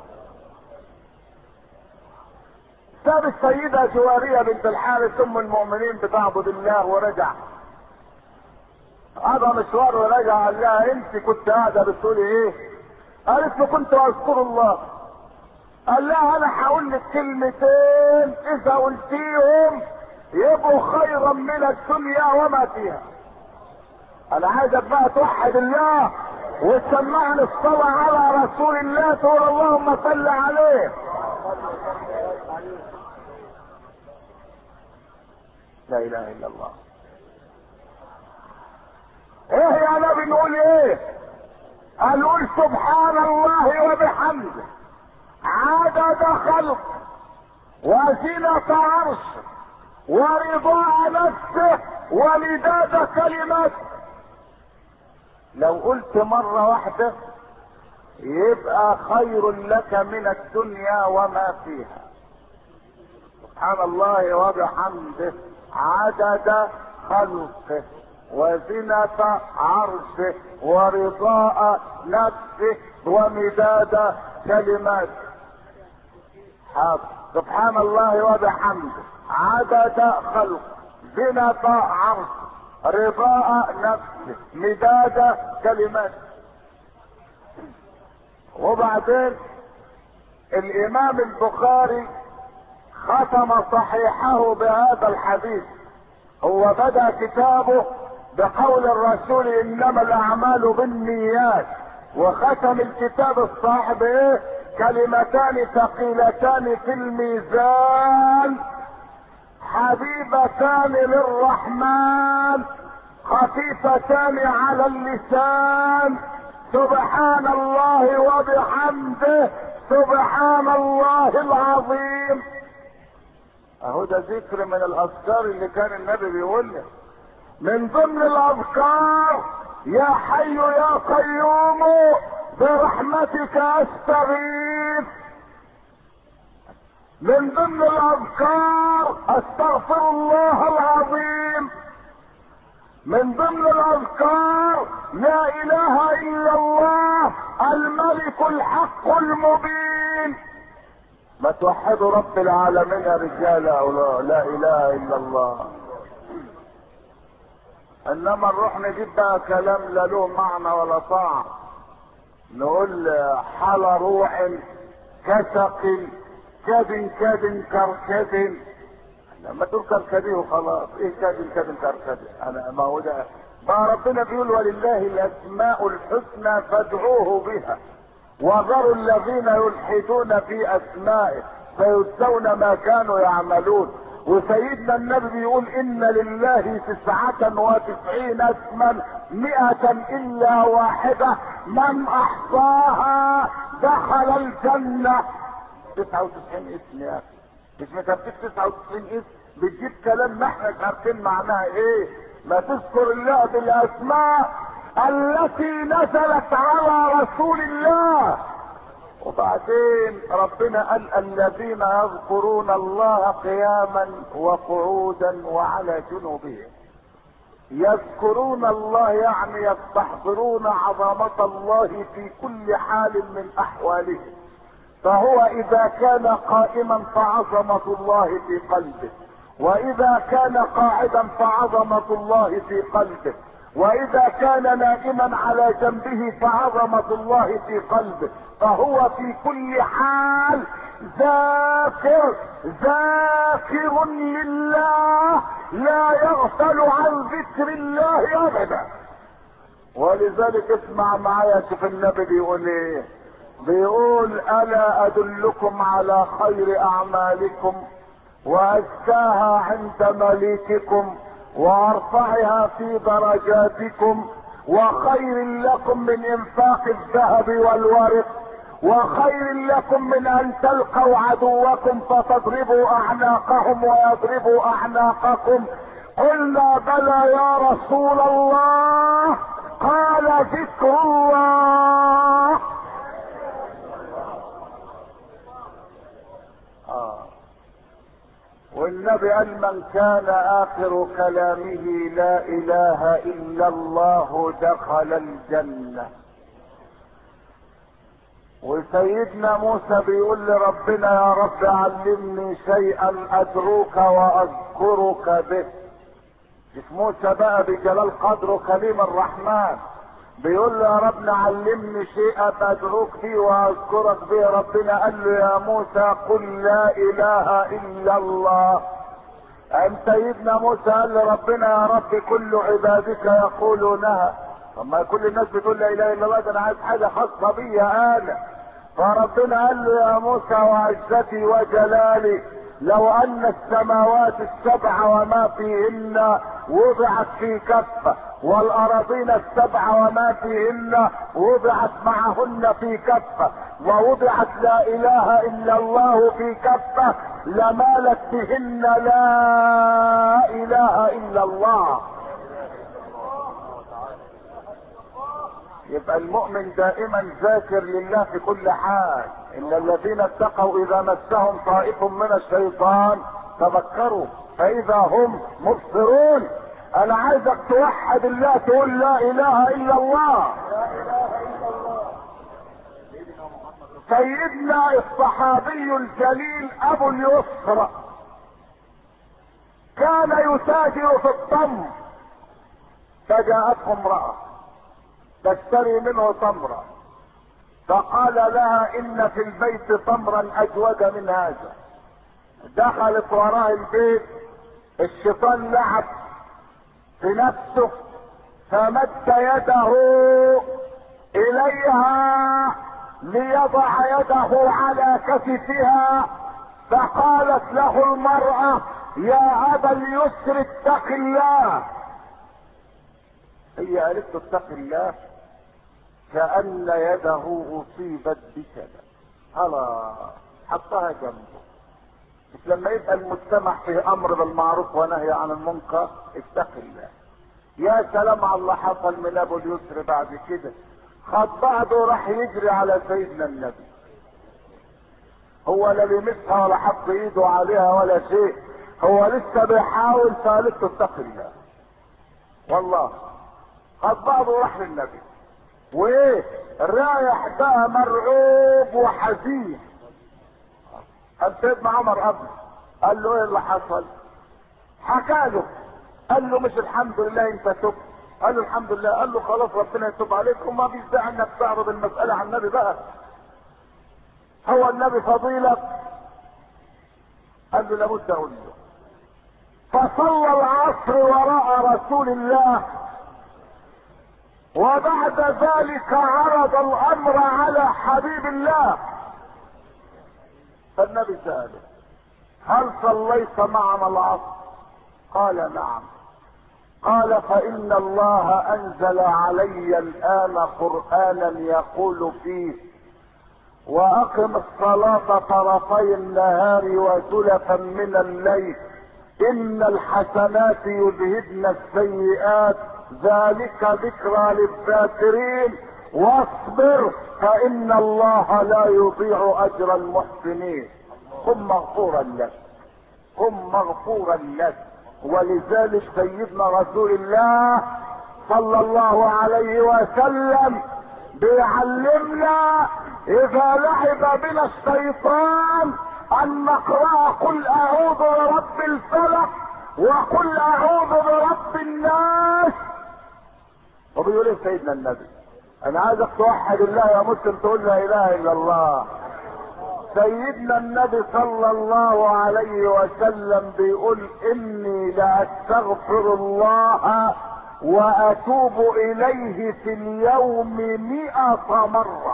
ساب السيدة جوارية بنت الحارث ام المؤمنين بتعبد الله ورجع قضى مشوار ورجع قال لها انت كنت قاعده بتقولي ايه؟ قالت له كنت اذكر الله. قال لها انا هقول لك كلمتين اذا قلتيهم يبقوا خيرا من الدنيا وما فيها. انا عايزك بقى توحد الله وتسمعني الصلاة على رسول الله، تقول اللهم صل عليه. لا اله الا الله. ايه يا نبي نقول ايه؟ قال قول سبحان الله وبحمده عدد خلق وزنة عرشه ورضاء نفسه ومداد كلماته. لو قلت مرة واحدة يبقى خير لك من الدنيا وما فيها. سبحان الله وبحمده عدد خلقه وزنة عرشه ورضاء نفسه ومداد كلماته. حاضر. سبحان الله وبحمده عدد خلقه زنة عرشه رضاء نفسه مداد كلمات. وبعدين الامام البخاري ختم صحيحه بهذا الحديث. هو بدأ كتابه بقول الرسول انما الاعمال بالنيات، وختم الكتاب الصحيح بايه؟ كلمتان ثقيلتان في الميزان حبيبتان للرحمن خفيفتان على اللسان سبحان الله وبحمده سبحان الله العظيم. اهو ده ذكر من الاذكار اللي كان النبي بيقولنا. من ضمن الاذكار يا حي يا قيوم برحمتك استغيث. من ضمن الاذكار استغفر الله العظيم. من ضمن الاذكار لا اله الا الله الملك الحق المبين. ما توحدوا رب العالمين يا رجال او لا, لا اله الا الله. انما نروح نجيب بقى كلام لا له معنى ولا طعم، نقول حال روح كسق كاد كاد كركد. لما تقول كركدي وخلاص، ايه كاد كاد كركدي؟ انا ما هو ده بقى ربنا بيقول ولله الاسماء الحسنى فادعوه بها وذروا الذين يلحدون في اسمائه سيجزون ما كانوا يعملون. وسيدنا النبي بيقول ان لله تسعة وتسعين اسما مئة الا واحدة من احصاها دخل الجنة. تسعة وتسعين اسم يا اخي، مش مكفيك تسعة وتسعين اسم بتجيب كلام ما احنا عارفين معناها ايه. ما تذكر الله بالاسماء التي نزلت على رسول الله. وبعدين ربنا قال الذين يذكرون الله قياما وقعودا وعلى جنوبهم. يذكرون الله يعني يستحضرون عظمة الله في كل حال من احوالهم. فهو اذا كان قائما فعظمة الله في قلبه، واذا كان قاعدا فعظمة الله في قلبه، واذا كان نائما على جنبه فعظمة الله في قلبه. فهو في كل حال ذاكر ذاكر لله لا يغفل عن ذكر الله ابدا. ولذلك اسمع معايا شوف النبي بيقول ايه. بيقول الا ادلكم على خير اعمالكم وازكاها عند مليككم وارفعها في درجاتكم وخير لكم من انفاق الذهب والورق وخير لكم من ان تلقوا عدوكم فتضربوا اعناقهم ويضربوا اعناقكم. قلنا بلى يا رسول الله. قال ذكر الله. آه. والنبي قال من كان اخر كلامه لا اله الا الله دخل الجنة. وسيدنا موسى بيقول لربنا يا رب علمني شيئا ادعوك واذكرك به. شوف موسى بقى بجلال قدره كريم الرحمن بيقول له يا رب علمني شيئا ادعوك فيه واذكرك به. ربنا قال له يا موسى قل لا اله الا الله. قام سيدنا موسى قال له ربنا يا رب كل عبادك يقولونها. طب ما كل الناس بتقول لا اله الا الله، ده انا عايز حاجه خاصه بيا انا. فربنا قال له يا موسى وعزتي وجلالي لو ان السماوات السبع وما فيهن وضعت في كفه والارضين السبع وما فيهن وضعت معهن في كفه ووضعت لا اله الا الله في كفه لمالت بهن لا اله الا الله. يبقى المؤمن دائما ذاكر لله في كل حال. ان الذين اتقوا اذا مسهم طائف من الشيطان تذكروا فاذا هم مبصرون. انا عايزك توحد الله، تقول لا اله الا الله. سيدنا الصحابي الجليل ابو اليسر كان يتاجر في التمر، فجاءته امرأة تشتري منه تمرا، فقال لها ان في البيت تمرا اجود من هذا. دخلت وراء البيت، الشيطان لعب في نفسه فمد يده اليها ليضع يده على كتفها، فقالت له المرأة يا ابا اليسر اتق الله. هي قالت له اتق الله كأن يده اصيبت بشلل، خلاص حطها جنبه. مش لما يبقى المجتمع في امر بالمعروف ونهي عن المنكر اتق الله. يا سلام على اللي حصل من ابو اليسر بعد كده، خد بعضه راح يجري على سيدنا النبي. هو لا بيمسها ولا حط ايده عليها ولا شيء، هو لسه بيحاول. فقالت له اتق الله. والله خد بعضه وراح للنبي، وايه رايح بقى مرعوب وحزين. قال سيدنا عمر قبل قال له ايه اللي حصل؟ حكى له، قال له مش الحمد لله انت تبت؟ قال له الحمد لله. قال له خلاص ربنا يتوب عليك، وما فيش داعي انك تعرض المساله على النبي بقى، هو النبي فضيلك. قال له لابد اقول له. فصلى العصر وراء رسول الله، وبعد ذلك عرض الامر على حبيب الله. فالنبي سأله هل صليت معنا العصر؟ قال نعم. قال فإن الله أنزل علي الآن قرآنا يقول فيه وأقم الصلاة طرفي النهار وزلفا من الليل إن الحسنات يذهبن السيئات ذلك ذكرى للذاكرين واصبر فإن الله لا يضيع أجر المحسنين. قم مغفورا لك، قم مغفورا لك. ولذلك سيدنا رسول الله صلى الله عليه وسلم بيعلمنا اذا لعب بنا الشيطان ان نقرأ قل اعوذ برب الفلق وقل اعوذ برب الناس. وبيقول ايه سيدنا النبي؟ انا عايزك توحد الله يا مسلم، تقول لا اله الا الله. سيدنا النبي صلى الله عليه وسلم بيقول اني لاستغفر الله واتوب اليه في اليوم مئة مرة.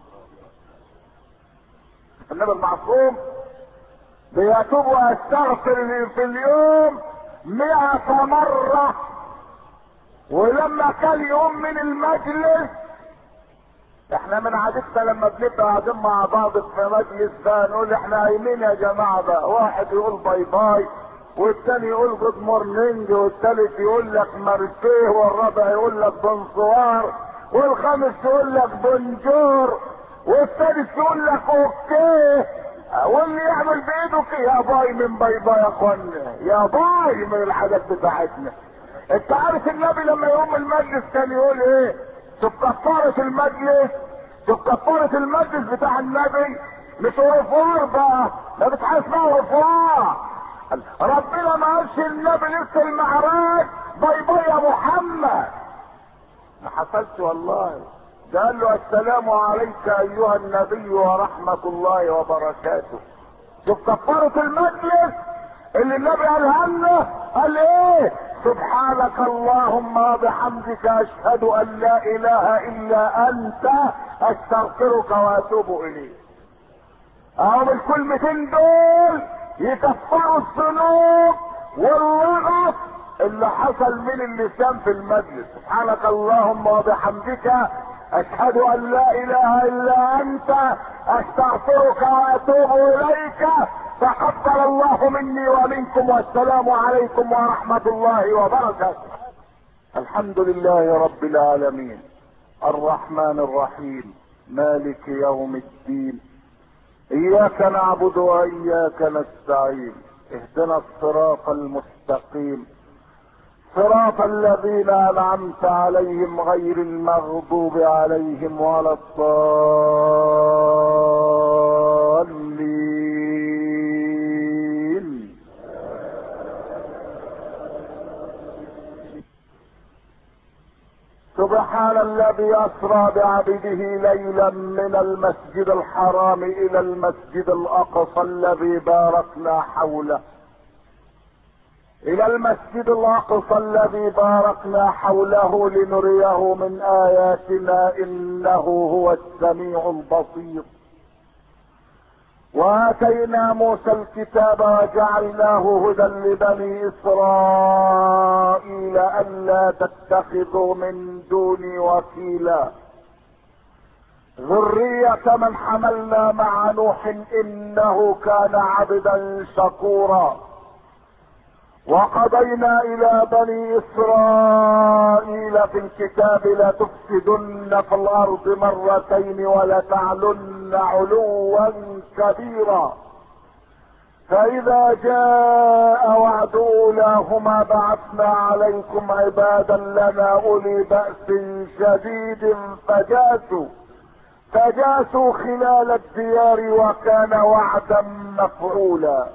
النبي المعصوم بيتوب ويستغفر في اليوم مئة مرة. ولما كان يوم من المجلس، احنا من عادتنا لما بنبقى قاعدين مع بعض في مجلس بقى نقول احنا قايمين يا جماعه بقى، واحد يقول باي باي والتاني يقول جود مورنينج والتالت يقول لك مارسيه والرابع يقول لك بونسوار والخامس يقول لك بونجور والسادس يقول لك اوكي، واللي يعمل بايده كده يا باي من باي باي يا اخوانا، يا باي من الحاجات بتاعتنا. انت عارف النبي لما يقوم المجلس كان يقول ايه؟ شوف كفارة المجلس، شوف كفارة المجلس بتاع النبي، مش غفار بقى، ده مش حاجة اسمها غفار. ربنا ما قالش النبي لسه المعراج باي باي يا محمد. ما حصلش والله. ده قال له السلام عليك ايها النبي ورحمة الله وبركاته. شوف كفارة المجلس اللي النبي قالها لنا، قال ايه؟ سبحانك اللهم وبحمدك اشهد ان لا اله الا انت استغفرك واتوب اليك. اهو بالكلمتين دول يكفروا الذنوب والرغب اللي حصل من اللسان في المجلس. سبحانك اللهم وبحمدك اشهد ان لا اله الا انت استغفرك واتوب اليك، تقبل الله مني ومنكم والسلام عليكم ورحمة الله وبركاته. الحمد لله رب العالمين الرحمن الرحيم مالك يوم الدين، اياك نعبد واياك نستعين، اهدنا الصراط المستقيم صراط الذين انعمت عليهم غير المغضوب عليهم ولا الضالين. سبحان الذي اسرى بعبده ليلا من المسجد الحرام الى المسجد الاقصى الذي باركنا حوله، الى المسجد الاقصى الذي باركنا حوله لنريه من اياتنا انه هو السميع البصير. واتينا موسى الكتاب وجعلناه هدى لبني اسرائيل الا تتخذوا من دوني وكيلا ذرية من حملنا مع نوح انه كان عبدا شكورا. وقضينا الى بني اسرائيل في الكتاب لتفسدن في الارض مرتين ولتعلن علوا كبيرا، فاذا جاء وعد اولاهما بعثنا عليكم عبادا لنا اولي بأس شديد فجاسوا فجاسوا خلال الديار وكان وعدا مفعولا.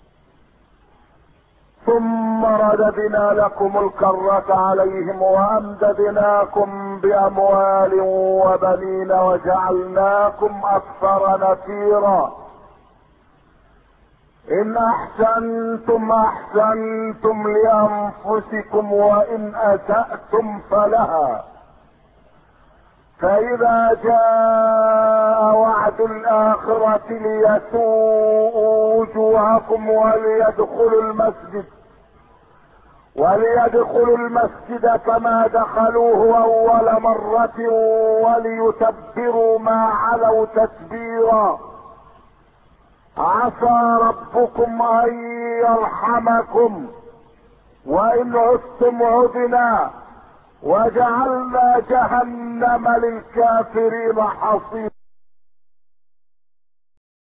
ثم رددنا لكم الكرة عليهم وامددناكم باموال وبنين وجعلناكم اكثر نفيرا. ان احسنتم احسنتم لانفسكم وان اسأتم فلها، فاذا جاء وعد الاخرة ليسوءوا وجوهكم وليدخلوا المسجد وليدخلوا المسجد كما دخلوه اول مرة وليتبروا ما علوا تتبيرا. عسى ربكم ان يرحمكم وان عدتم عدنا وجعلنا جهنم للكافرين حصيرا.